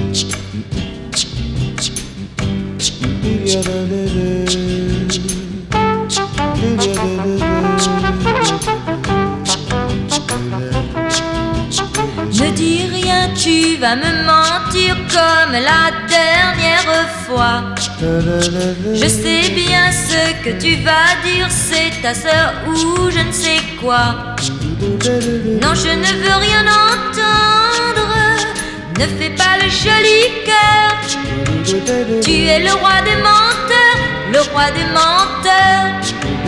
Ne dis rien, tu vas me mentir comme la dernière fois. Je sais bien ce que tu vas dire, c'est ta sœur ou je ne sais quoi. Non, je ne veux rien entendre, ne fais pas le joli cœur. Tu es le roi des menteurs, le roi des menteurs.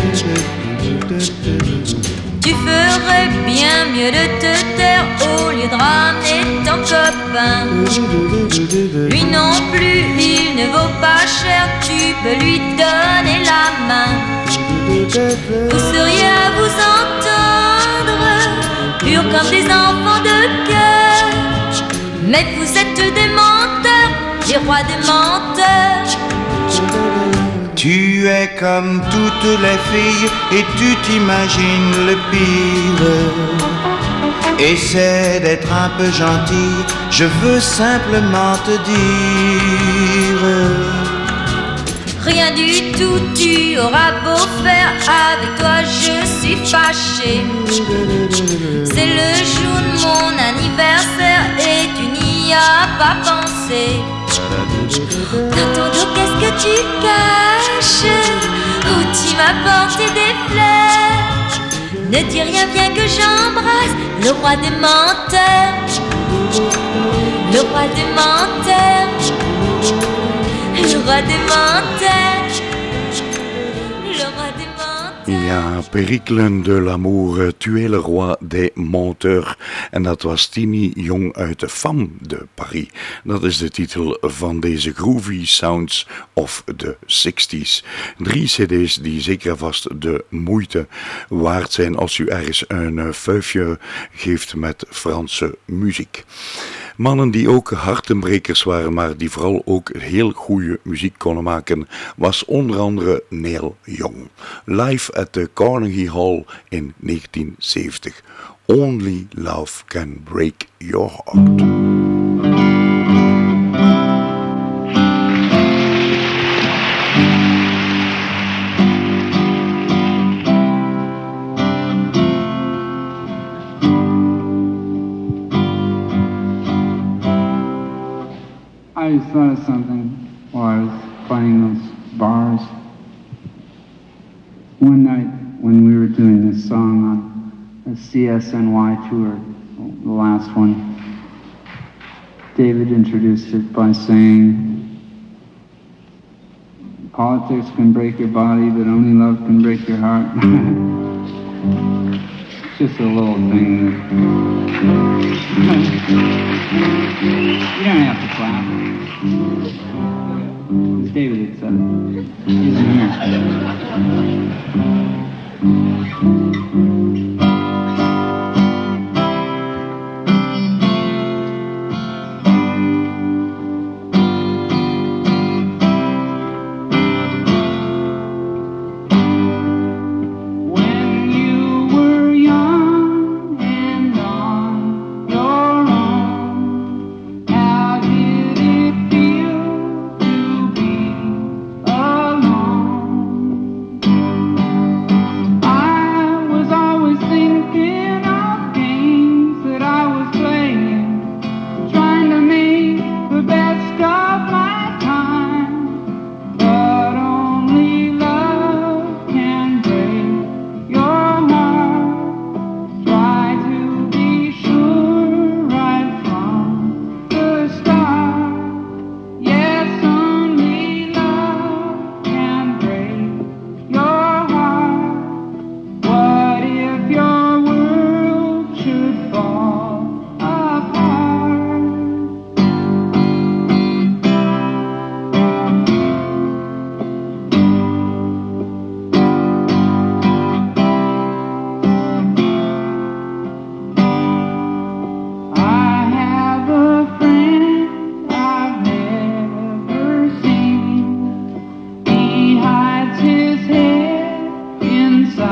Tu ferais bien mieux de te taire au lieu de ramener ton copain. Lui non plus, il ne vaut pas cher, tu peux lui donner la main. Vous seriez à vous entendre, purs comme des enfants de cœur. Mais vous êtes des menteurs, des rois des menteurs. Tu es comme toutes les filles et tu t'imagines le pire. Essaie d'être un peu gentil, je veux simplement te dire. Rien du tout, tu auras beau faire, avec toi je suis fâchée. C'est le jour de mon anniversaire et tu n'y as pas pensé. Dans ton dos, qu'est-ce que tu caches? Où tu m'as porté des fleurs? Ne dis rien, bien que j'embrasse le roi des menteurs. Le roi des menteurs. Le roi des menteurs. Le roi des menteurs. Ja, Perikelen de l'amour, Tu es le roi des menteurs. En dat was Tini Young uit de Femme de Paris. Dat is de titel van deze Groovy Sounds of the zestig's. Drie cd's die zeker vast de moeite waard zijn als u ergens een fuifje geeft met Franse muziek. Mannen die ook hartenbrekers waren, maar die vooral ook heel goede muziek konden maken, was onder andere Neil Young. Live at the Carnegie Hall in negentien zeventig. Only love can break your heart. I just thought of something while I was playing those bars. One night when we were doing this song on the C S N Y tour, the last one, David introduced it by saying, politics can break your body, but only love can break your heart. Just a little thing. You don't have to clap. It's David that said it. He's in here. I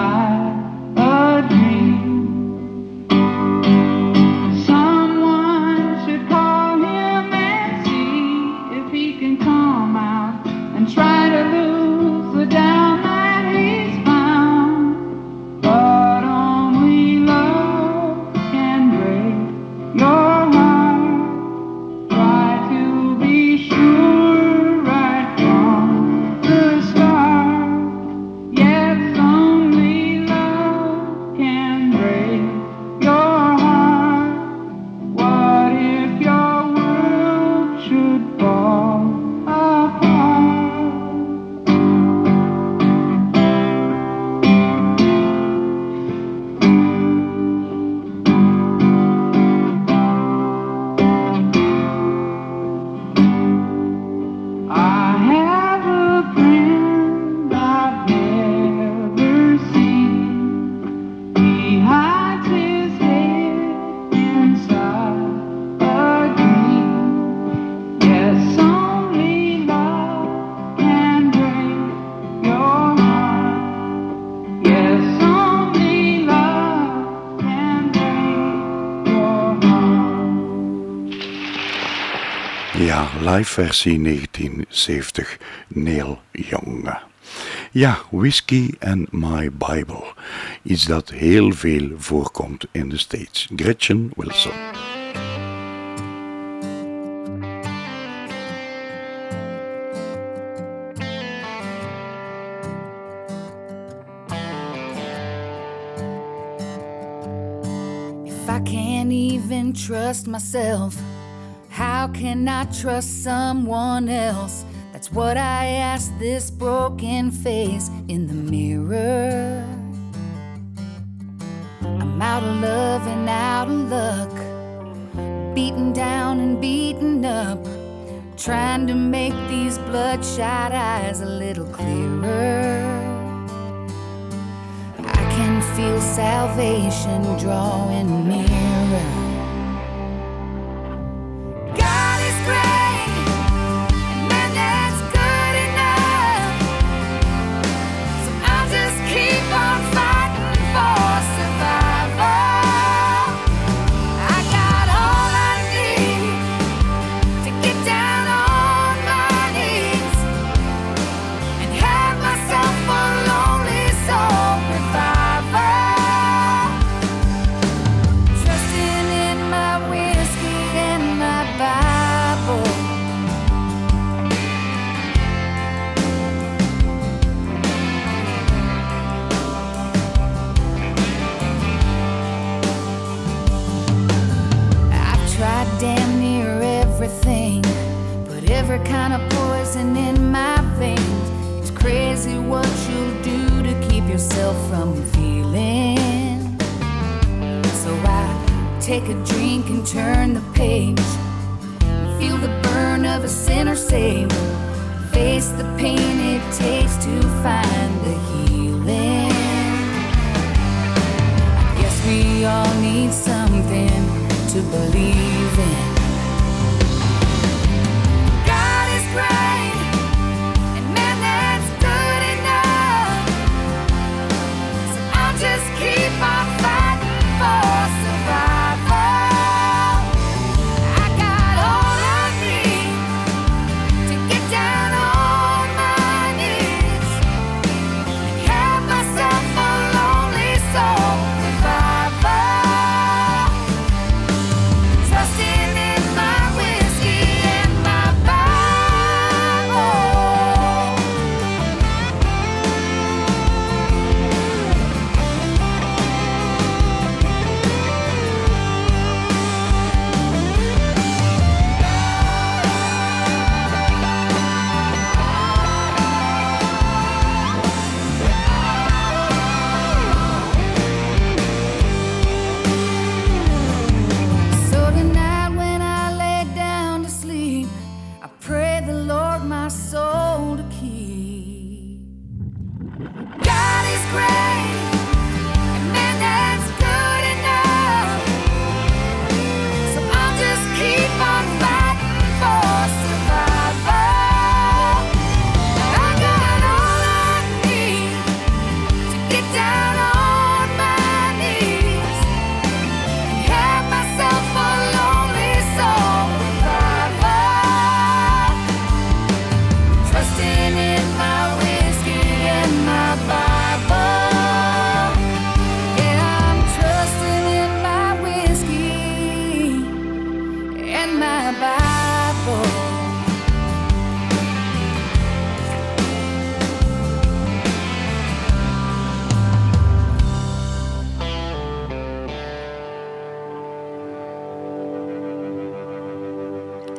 survive a dream. Someone should call him and see if he can come out and try to lose the down that he's found. But only love can break your heart. Try to be sure right from the start. Yes, only love can break your heart. What if your world should fall apart? I have a friend I've never seen. He hides his head inside a dream. Yes, only love can break your heart. Yes, only love can break your heart. Ja, live versie negentien zeventig, Neil Young. Ja, Whiskey and My Bible. Iets dat heel veel voorkomt in de States. Gretchen Wilson. If I can't even trust myself, how can I trust someone else? That's what I ask this broken face in the mirror. I'm out of love and out of luck, beaten down and beaten up, trying to make these bloodshot eyes a little clearer. I can feel salvation drawing nearer. God is great, and man, that's good enough. So I'll just keep on fighting for survival. I got all I need to get down on my knees and have myself a lonely soul revival. Trusting in my whiskey and my Bible. I've tried damn near everything, put every kind of poison in my veins. It's crazy what you'll do to keep yourself from feeling. So I take a drink and turn the page, feel the burn of a sinner saved, face the pain it takes to find the healing. I guess we all need something to believe in. God is great, and man, that's good enough. So I'll just keep on fighting for survival. I got all I need to get down on my knees and have myself a lonely soul revival. Trusting in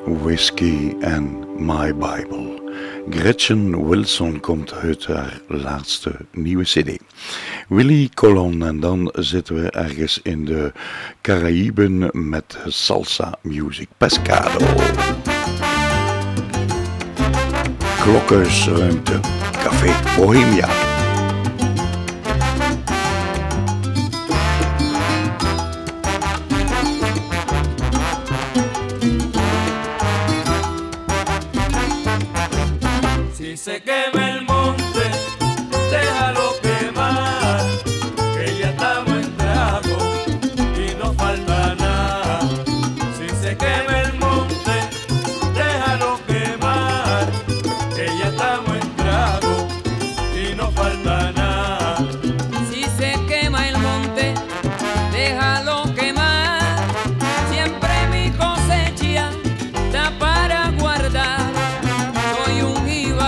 Whiskey and My Bible. Gretchen Wilson komt uit haar laatste nieuwe cd. Willie Colon, en dan zitten we ergens in de Caraïben met salsa music. Pescado. Klokhuisruimte. Café Bohemia. Se quema el monte, déjalo quemar, que ya estamos en trago y no falta nada. Si se quema el monte, déjalo quemar, que ya estamos en trago y no falta nada. Si se quema el monte, déjalo quemar, siempre mi cosecha da para guardar. Soy un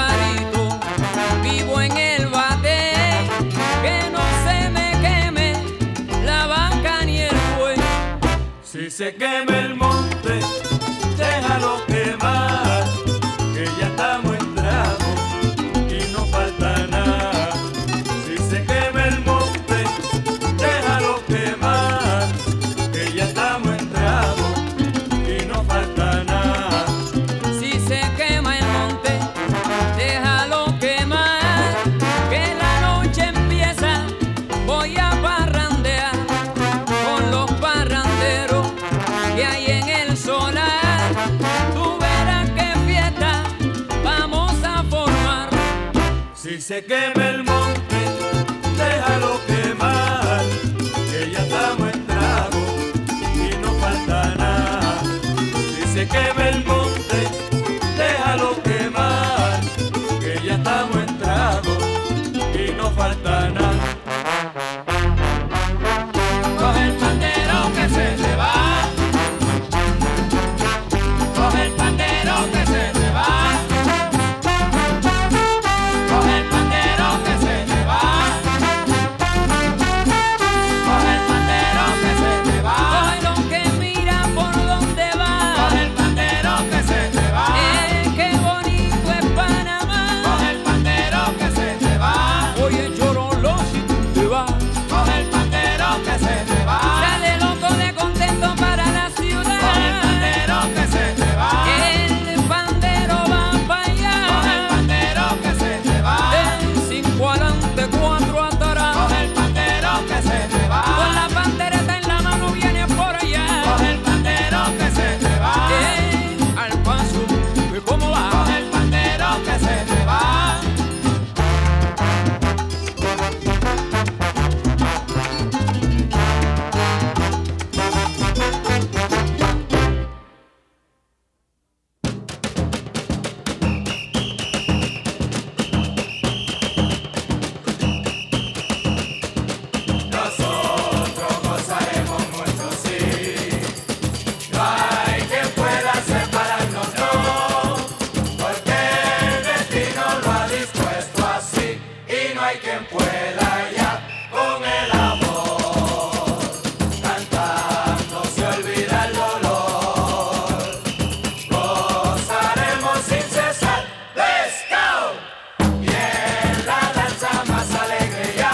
en el bate, que no se me queme la vaca ni el buey. Si se quema el monte, déjalo quemar, que ya estamos en trago y no falta nada. Si se quema el monte, déjalo quemar, que ya estamos en trago y no falta nada. Si se quema el monte, déjalo quemar, que la noche empieza, voy a parrandear con los parranderos que hay en el solar. Tú verás qué fiesta vamos a formar. Si se quema el monte, déjalo quemar, que ya estamos en trago y no falta nada. Si se quema el monte, déjalo quemar, que ya estamos en trago y no falta nada. Coge el pandero que se te va, coge el pandero que se te va, coge el pandero que se te va, coge el pandero que se te va, coge lo que mira por donde va, coge el pandero que se te va, eh, qué bonito es Panamá, coge el pandero que se te va, oye Chorolo si tú te vas, coge el pandero que se te va, sale loco de contento para la ciudad, coge el pandero que se te va, el pandero va para allá, coge el pandero que se te va, en cinco adelante, cuatro atrás, coge el pandero que se te va, con la pandereta en la mano viene por allá, coge el pandero que se te va, eh, al paso, ve cómo va, coge el pandero que se te va. Nosotros gozaremos mucho, sí. No hay quien pueda separarnos, no, porque el destino lo ha dispuesto así. Y no hay quien pueda ya con el amor, cantando se olvida el dolor. Gozaremos sin cesar, let's go. Y en la danza más alegre ya,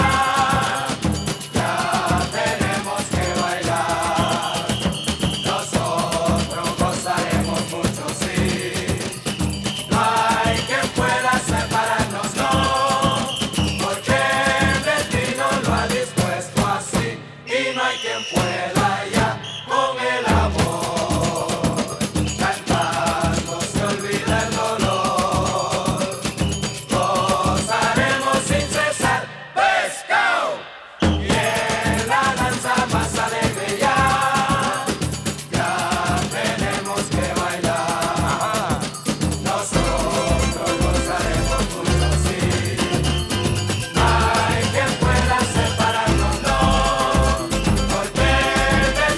ya tenemos que bailar. Nosotros gozaremos mucho, sí. No hay quien pueda separarnos, no, porque el destino lo ha dispuesto así. Y no hay quien pueda ya con el amor, cantando se olvida el dolor. Gozaremos sin cesar, let's go. Y en la danza más alegre ya, ya tenemos que bailar. Nosotros gozaremos mucho, sí. No hay quien pueda separarnos, no, porque el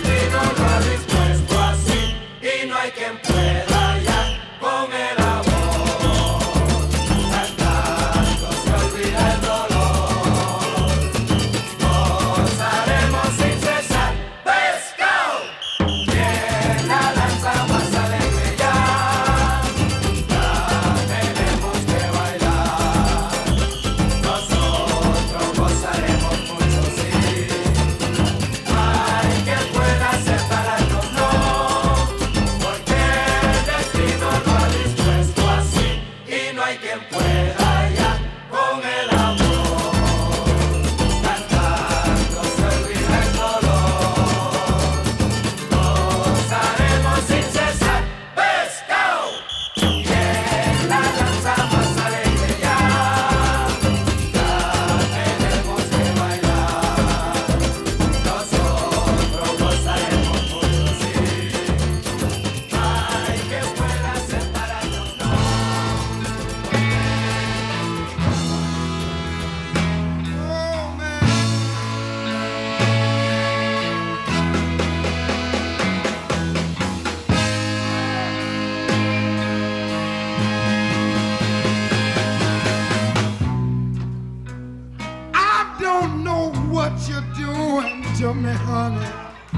kind to me, honey,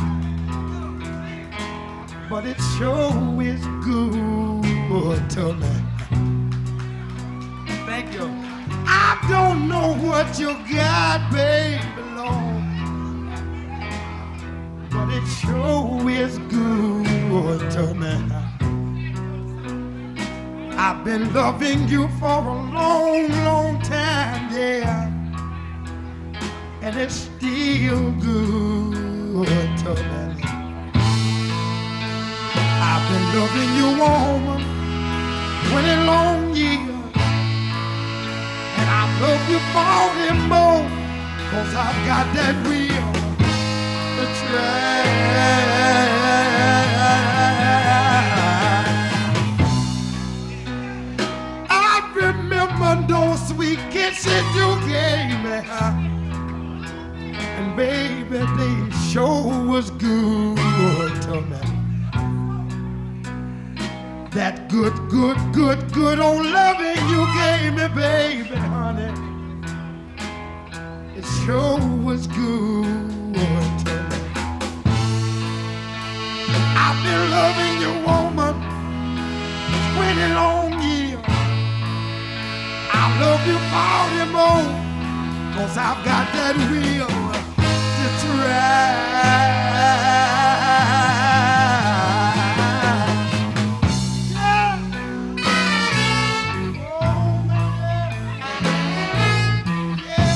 but it sure is good to me. Thank you. I don't know what you got, baby, Lord, but it sure is good to me. I've been loving you for a long, long time, yeah, and it's still good to me. I've been loving you, woman, twenty long years, and I love you for them more, 'cause I've got that will to try. Remember those sweet kisses you gave me, and baby, they sure was good to me. That good, good, good, good old loving you gave me, baby, honey, it sure was good to me. I've been loving you, woman, twenty long years. I love you for them more, 'cause I've got that will to try. Yeah. Oh, man. Yeah,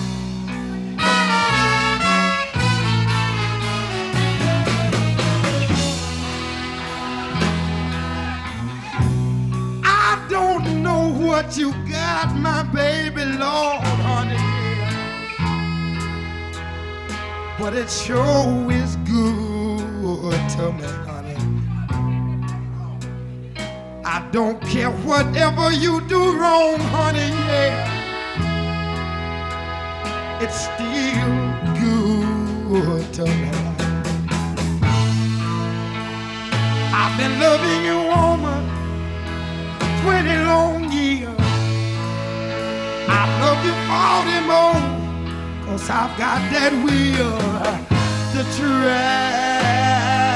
man. I don't know what you got, my baby, Lord, honey, but it sure is good to me, honey. I don't care whatever you do wrong, honey, yeah, it's still good to me. I've been loving you, woman, twenty long years. I love you for them more, 'cause I've got that will to try.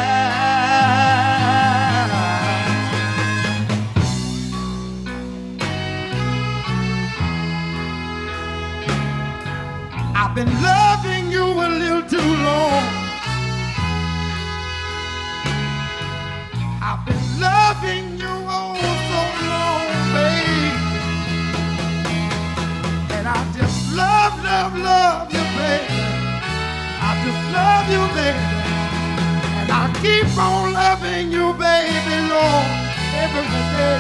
I've been loving you a little too long. I've been loving you oh so long, baby. I just love, love, love you, baby. I just love you, baby. And I keep on loving you, baby, Lord, every day.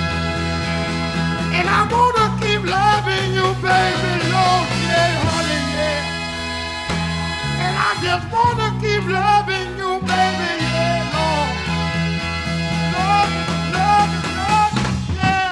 And I wanna keep loving you, baby, Lord, yeah, honey, yeah. And I just wanna keep loving you, baby, yeah, Lord. Love you, love you, love you, yeah.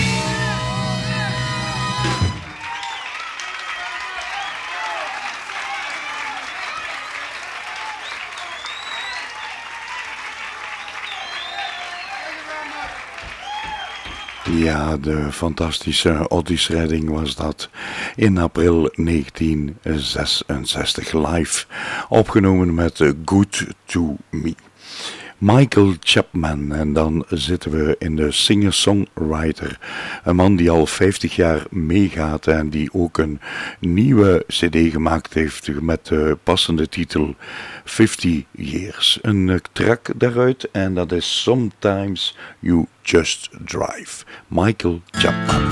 Ja, de fantastische Otis Redding was dat in april negentien zesenzestig live opgenomen met Good to Me. Michael Chapman, en dan zitten we in de singer-songwriter, een man die al vijftig jaar meegaat en die ook een nieuwe cd gemaakt heeft met de passende titel fifty years. Een track daaruit en dat is Sometimes You Just Drive. Michael Chapman.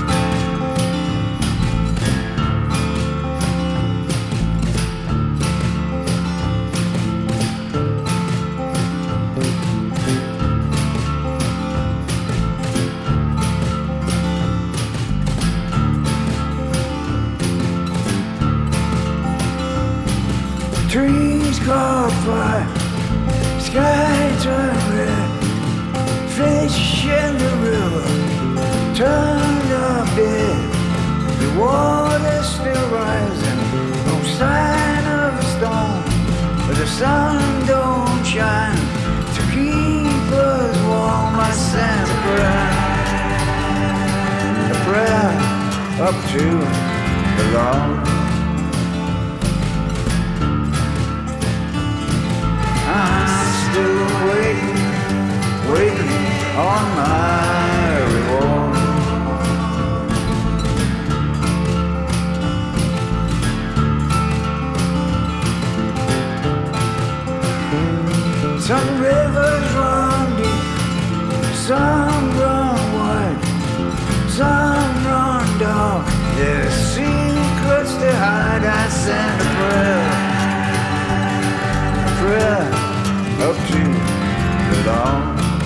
Trees caught fire, sky turned red, fish in the river turned up dead. The water's still rising, no sign of a storm, but the sun don't shine to keep us warm. I sent a prayer, a prayer up to the Lord. Some rivers run deep, some run wide, some run dark. There's secrets to hide. I send a prayer, a prayer up to the dawn.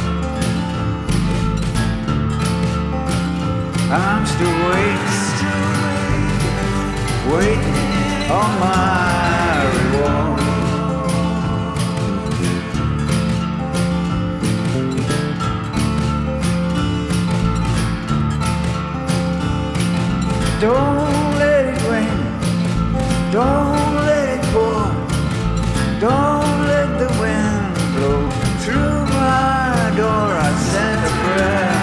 I'm still waiting, waiting on my reward. Don't let it rain, don't let it pour, don't let the wind blow through my door. I send a prayer,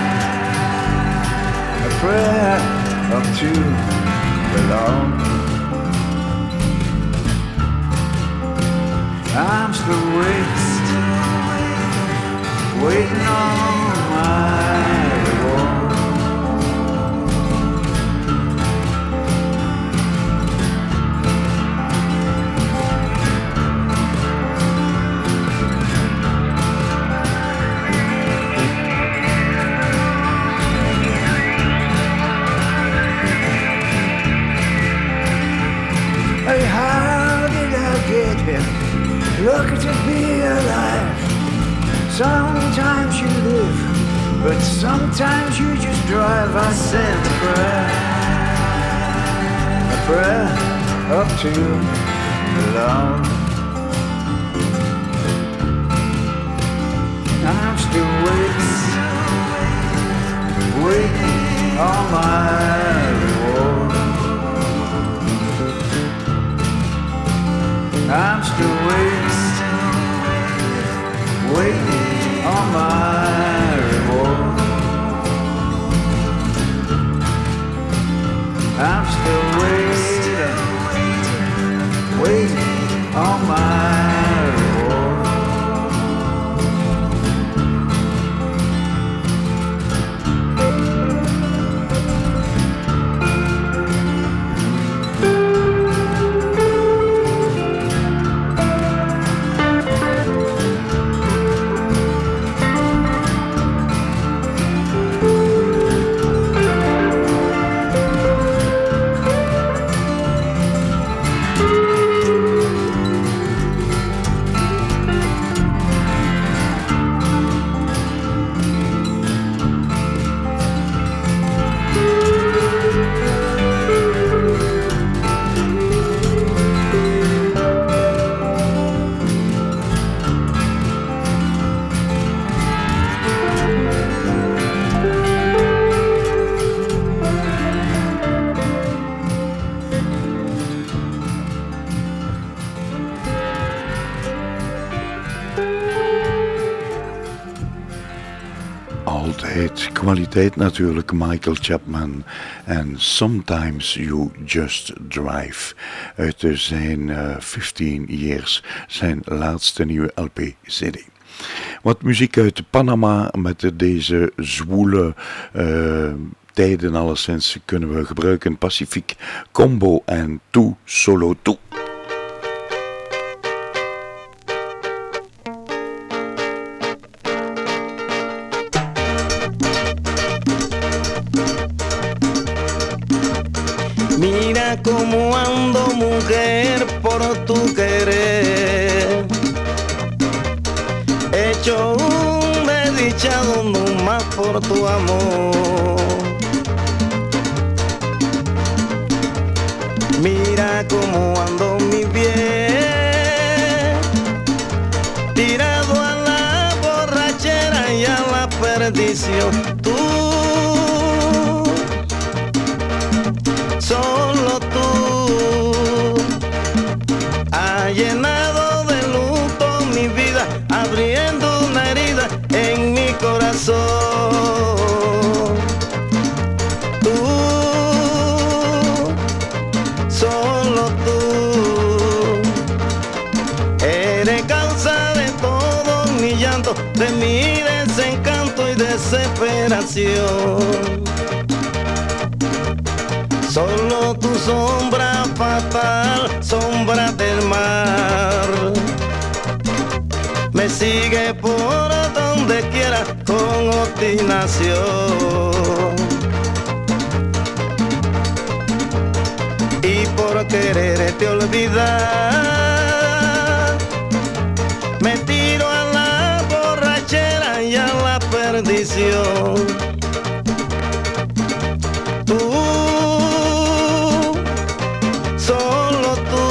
a prayer up to the Lord. I'm still waiting, waiting on my reward. Hey, how did I get here? Lucky to be alive. Sometimes you live, but sometimes you just drive. I send a prayer, a prayer up to the Lord. I'm still waiting, waiting on my reward. I'm still waiting, waiting on my reward. I'm still waiting, waiting on my reward. Kwaliteit natuurlijk, Michael Chapman en Sometimes You Just Drive uit zijn uh, fifteen years, zijn laatste nieuwe L P-C D. Wat muziek uit Panama met deze zwoele uh, tijden alleszins kunnen we gebruiken. Pacific Combo en Tu Solo Tu. Mira cómo ando, mujer, por tu querer, hecho un desdichado no más por tu amor. Mira cómo ando, mi bien, tirado a la borrachera y a la perdición. Tú, solo tú, has llenado de luto mi vida, abriendo una herida en mi corazón. Tú, solo tú, eres causa de todo mi llanto, de mi desencanto y desesperación. Solo tu sombra fatal, sombra del mar, me sigue por donde quiera con obstinación. Y por quererte olvidar, me tiro a la borrachera y a la perdición. Tú, solo tú,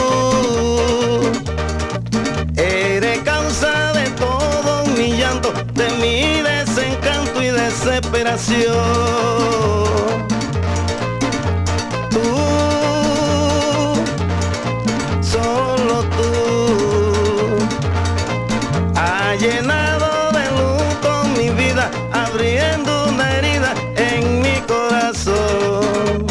eres causa de todo mi llanto, de mi desencanto y desesperación. Tú, solo tú, has llenado de luto mi vida, abriendo una herida en mi corazón.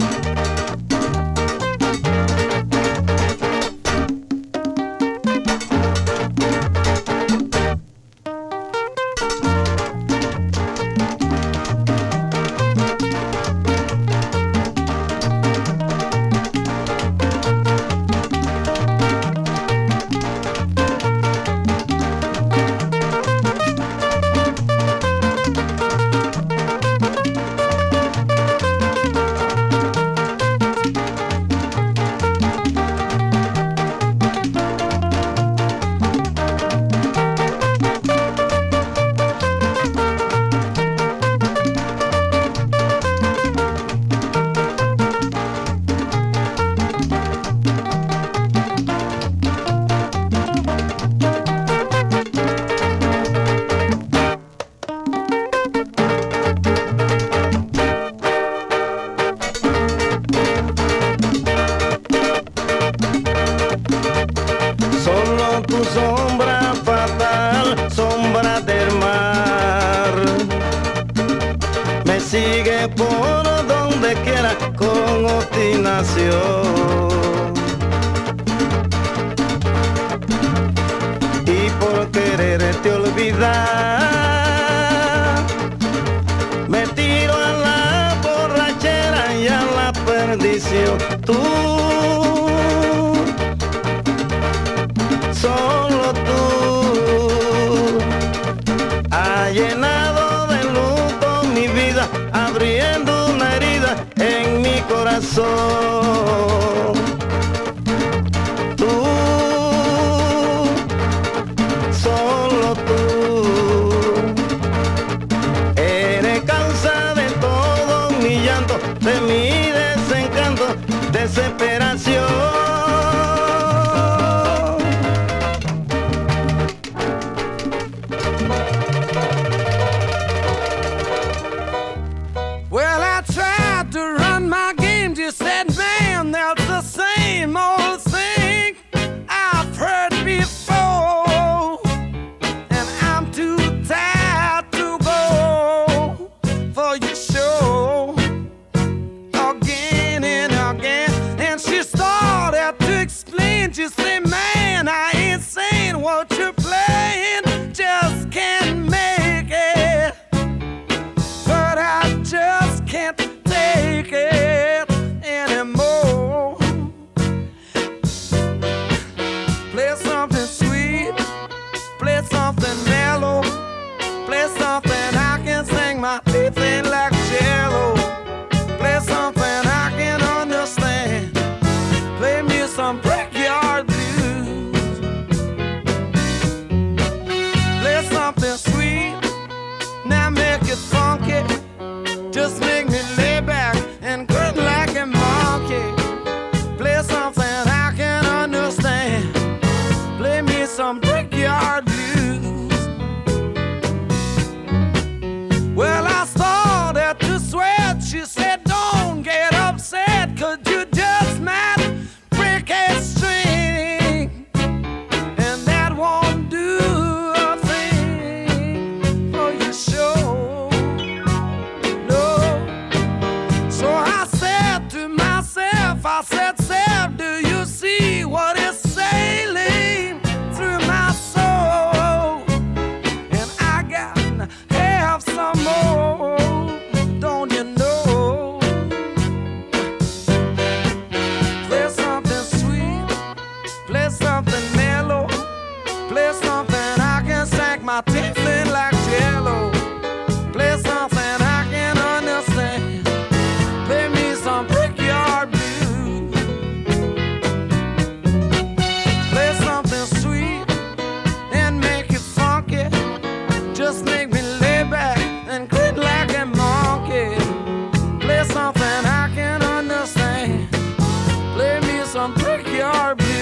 Solo tu sombra fatal, sombra del mar, me sigue por donde quiera con obstinación. Y por quererte olvidar, me tiro a la borrachera y a la perdición. Tú, solo tú, has llenado de luto mi vida, abriendo una herida en mi corazón. Tú, solo tú, eres causa de todo mi llanto, de mi desencanto, desesperación. Well, I tried to run my game, just said, man, there's a my teeth in like jello. Play something I can understand. Play me some Brickyard Blues. Play something sweet and make it funky. Just make me lay back and grin like a monkey. Play something I can understand. Play me some Brickyard Blues.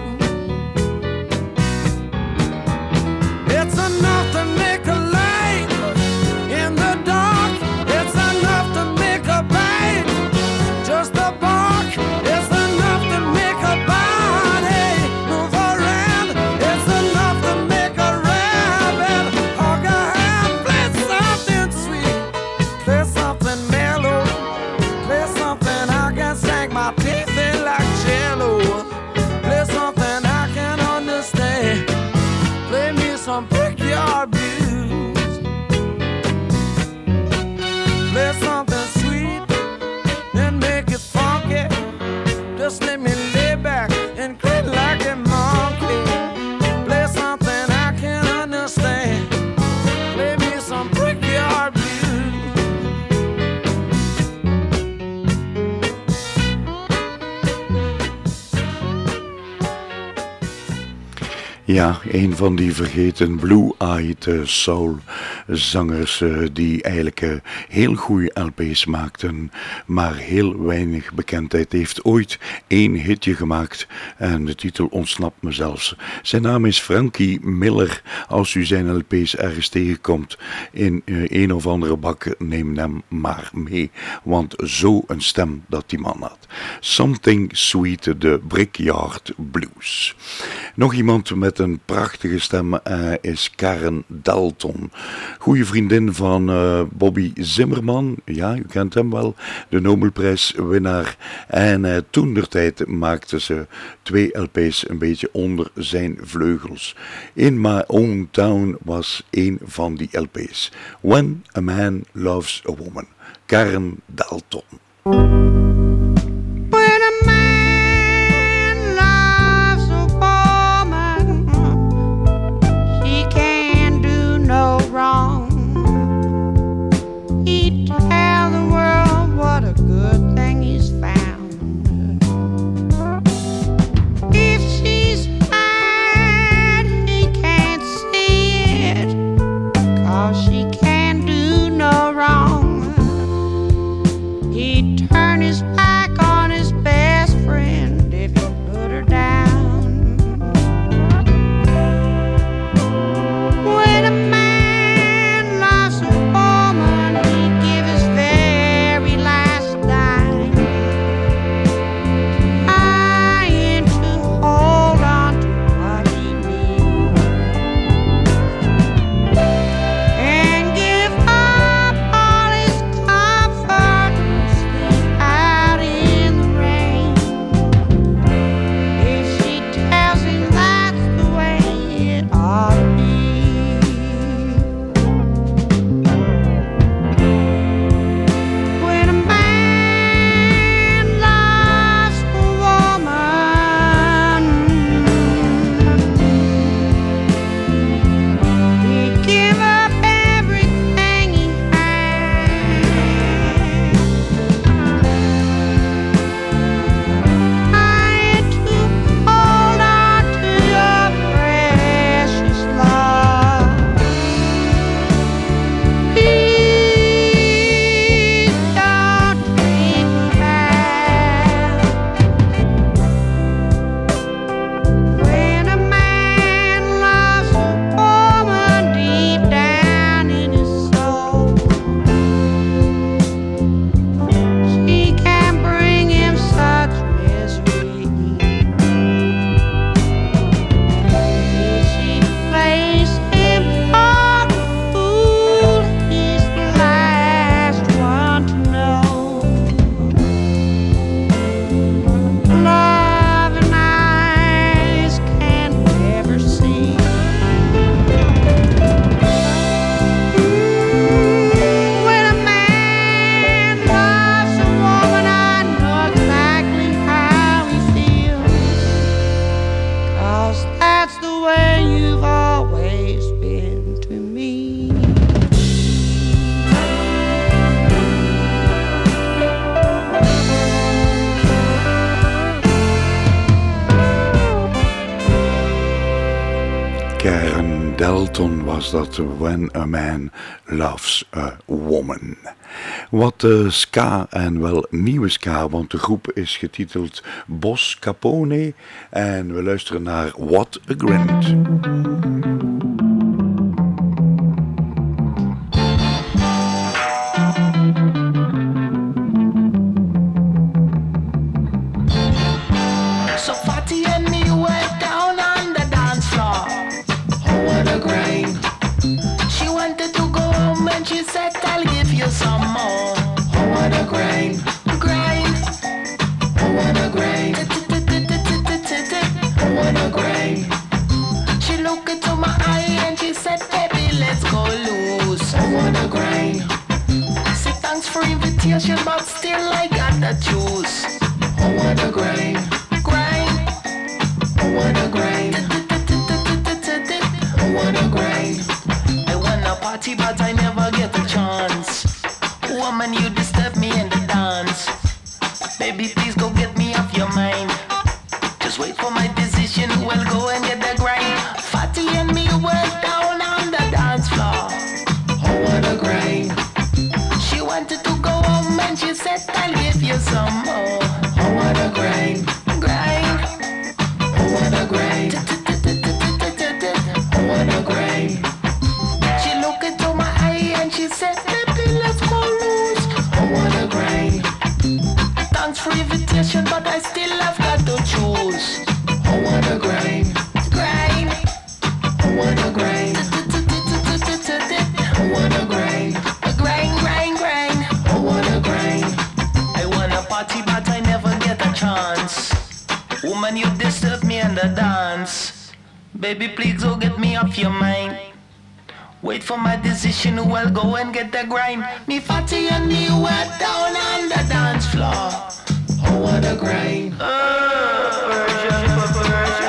It's enough to make a light in the dark. It's enough to make a bite. Just a bark. It's enough to make a body move around. It's enough to make a rabbit hog a hand. Play something sweet. Play something mellow. Play something I can sink my teeth in like jello. Play something I can understand. Play me some Brickyard Blues. Play something sweet and make it funky. Just let me lay back and grin like a monkey. Play something I can understand. Play me some Brickyard Blues. Ja, een van die vergeten blue-eyed uh, soul zangers uh, die eigenlijk uh, heel goede L P's maakten, maar heel weinig bekendheid heeft. Ooit één hitje gemaakt en de titel ontsnapt me zelfs. Zijn naam is Frankie Miller. Als u zijn L P's ergens tegenkomt in uh, een of andere bak, neem hem maar mee, want zo een stem dat die man had. Something Sweet, de Brickyard Blues. Nog iemand met een prachtige stem uh, is Karen Dalton. Goeie vriendin van uh, Bobby Zimmerman. Ja, u kent hem wel. De Nobelprijswinnaar. En uh, toentertijd maakte ze twee L P's een beetje onder zijn vleugels. In My Own Town was een van die L P's. When a Man Loves a Woman. Karen Dalton. When a man loves a woman, she can't do no wrong. He tell the world what a good thing he's found. If she's mad, he can't see it, 'cause she can't do no wrong. He'd turn his back on his best friend if he put her down. When a man loves a woman, he'd give his very last dime, trying to hold on to what he needs, and give up all his comfort out in the rain. If she tells him that's the way it ought to be. When a man loves a woman, he'd give up everything he had, trying to hold on to your precious love. Please don't treat me bad. When a man loves a woman deep down in his soul, she can bring him such misery. If she plays him for a fool, he's the last one to know. Loving eyes can never see. When a man loves a woman, I know exactly how he feels, 'cause that's the way you've always been too. Karen Dalton was dat, When a Man Loves a Woman. Wat uh, ska en wel nieuwe ska, want de groep is getiteld Boss Capone en we luisteren naar What a Grind. So Fatty and me went down on the dance floor. Oh, what a grind. She wanted to go home and she said, I'll give you some more. Oh, what a grind. Grind. Oh, what a grind. Oh, what a grind. She looked into my eye and she said, baby, let's go loose. Oh, what a grind. I said, thanks for invitation, but still I got the juice. Oh, what a grind. Grind. Oh, what a grind. Oh, what a grind. I wanna party, but I never get a chance. Woman, you disturb me in the dance. Baby, please go get me off your mind. Just wait for my decision, we'll go and get the grind. Fatty and me went down on the dance floor. Oh, what a grind. She wanted to go home and she said, I'll give you some more. Oh, what a grind. Grind. Oh, what a grind. Oh, what a grind. She looked into my eye and she said, baby, let's go loose. Oh, what a grind. Thanks for invitation, but I still have got to choose. Oh, what a grind. Grind. Oh, what a grind. Oh, what a grind. A grind, grind, grind. Oh, what a grind. I wanna party, but I never get a chance. Woman, you disturb me in the dance. Baby, please go get me off your mind. Wait for my decision, we'll go and get the grind. Me Fatty and me went down on the dance floor. Oh, what a grind. Uh, version for version.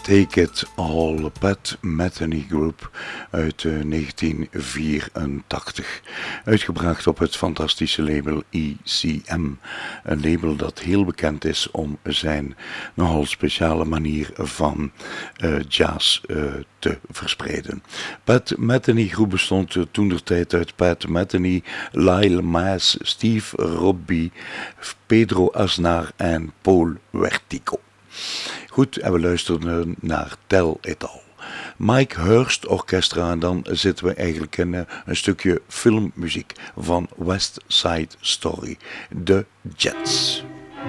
Take It All, Pat Metheny Group uit uh, negentien vierentachtig. Uitgebracht op het fantastische label E C M. Een label dat heel bekend is om zijn nogal speciale manier van uh, jazz uh, te verspreiden. Pat Metheny Groep bestond uh, toentertijd uit Pat Metheny, Lyle Maas, Steve Robbie, Pedro Aznar en Paul Vertigo. Goed, en we luisterden naar Tell It All. Mike Hurst Orchestra, en dan zitten we eigenlijk in uh, een stukje filmmuziek van West Side Story, The Jets.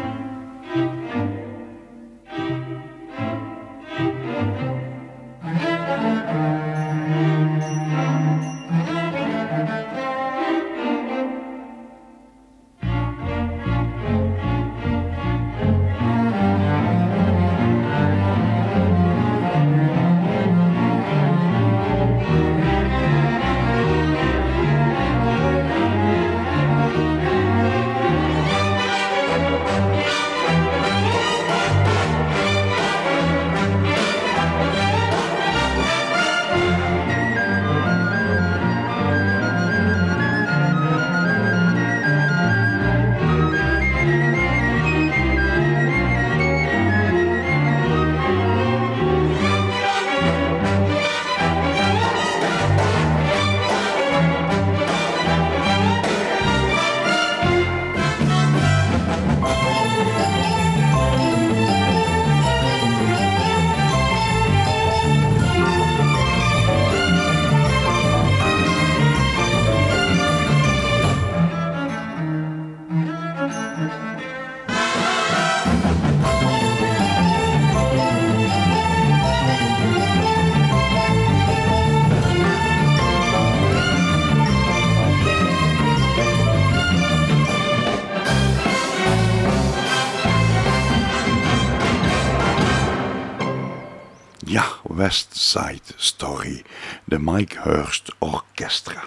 West Side Story, de Mike Hurst Orchestra.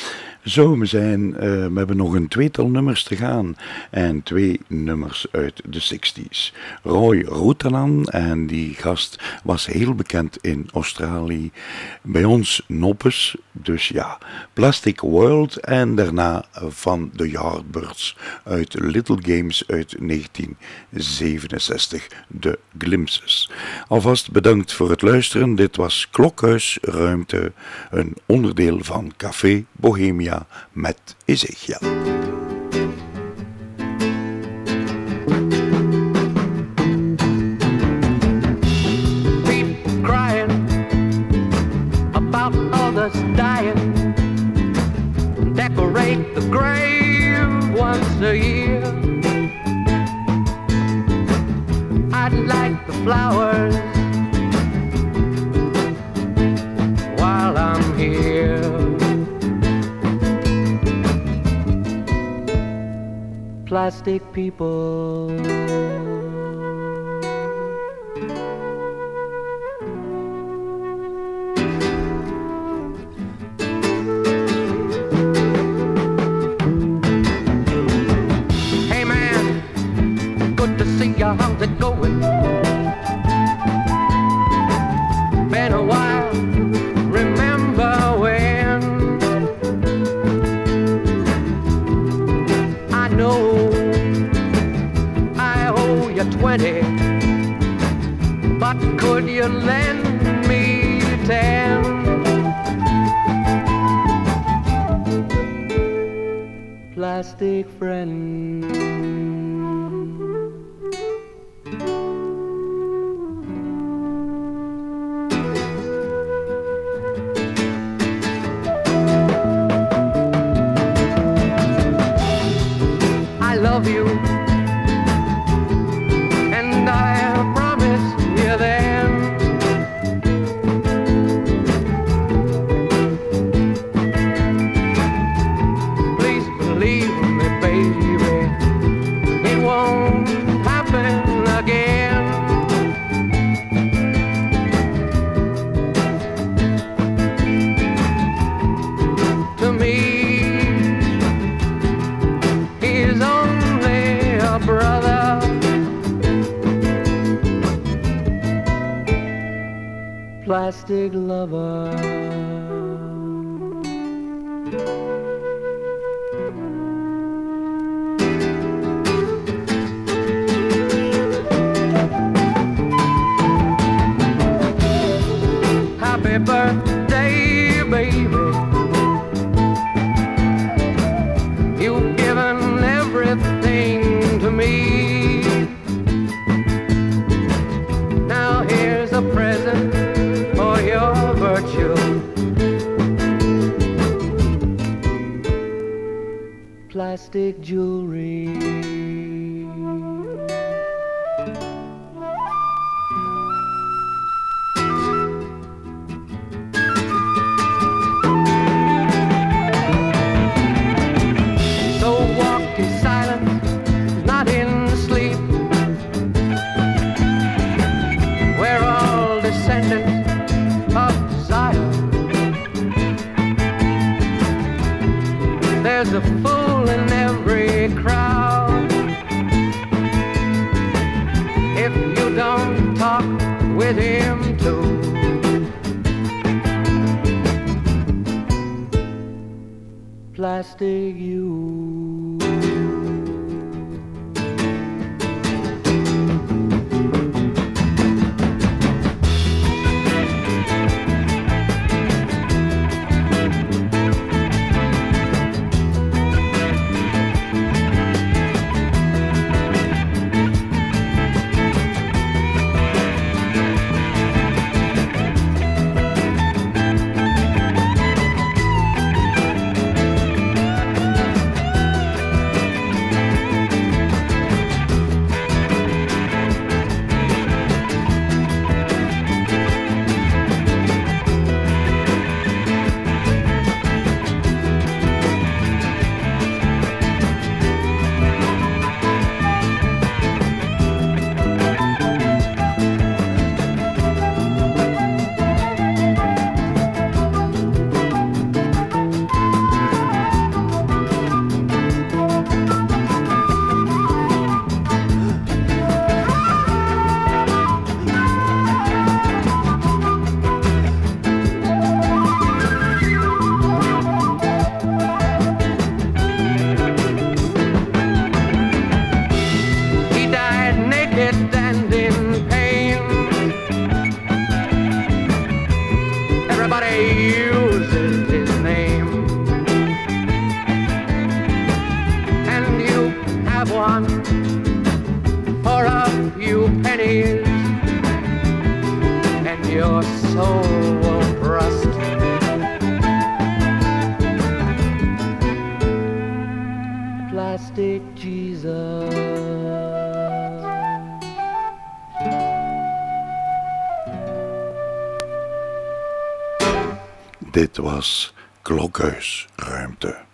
Zo, we, zijn, uh, we hebben nog een tweetal nummers te gaan en twee nummers uit de zestig's. Roy Routanan, en die gast was heel bekend in Australië, bij ons Noppes, dus ja, Plastic World, en daarna van The Yardbirds uit Little Games uit negentien zevenenzestig, The Glimpses. Alvast bedankt voor het luisteren, dit was Klokhuis Ruimte, een onderdeel van Café Bohemia met Ezekiel. People crying about others dying, decorate the grave once a year. I'd like the flowers while I'm here. Plastic people, hey man, good to see ya, how's it going? Been a while, remember when? I know twenty, but could you lend me ten? Plastic friend, I love you. Is only a plastic lover. Happy birthday, baby. You've given everything to me. Now here's a present for your virtue. Plastic jewelry. There's a fool in every crowd. If you don't talk with him too, plastic you. Uses his name, and you have one for a few pennies, and your soul won't rust. Plastic Jesus. Dit was Klokhuisruimte.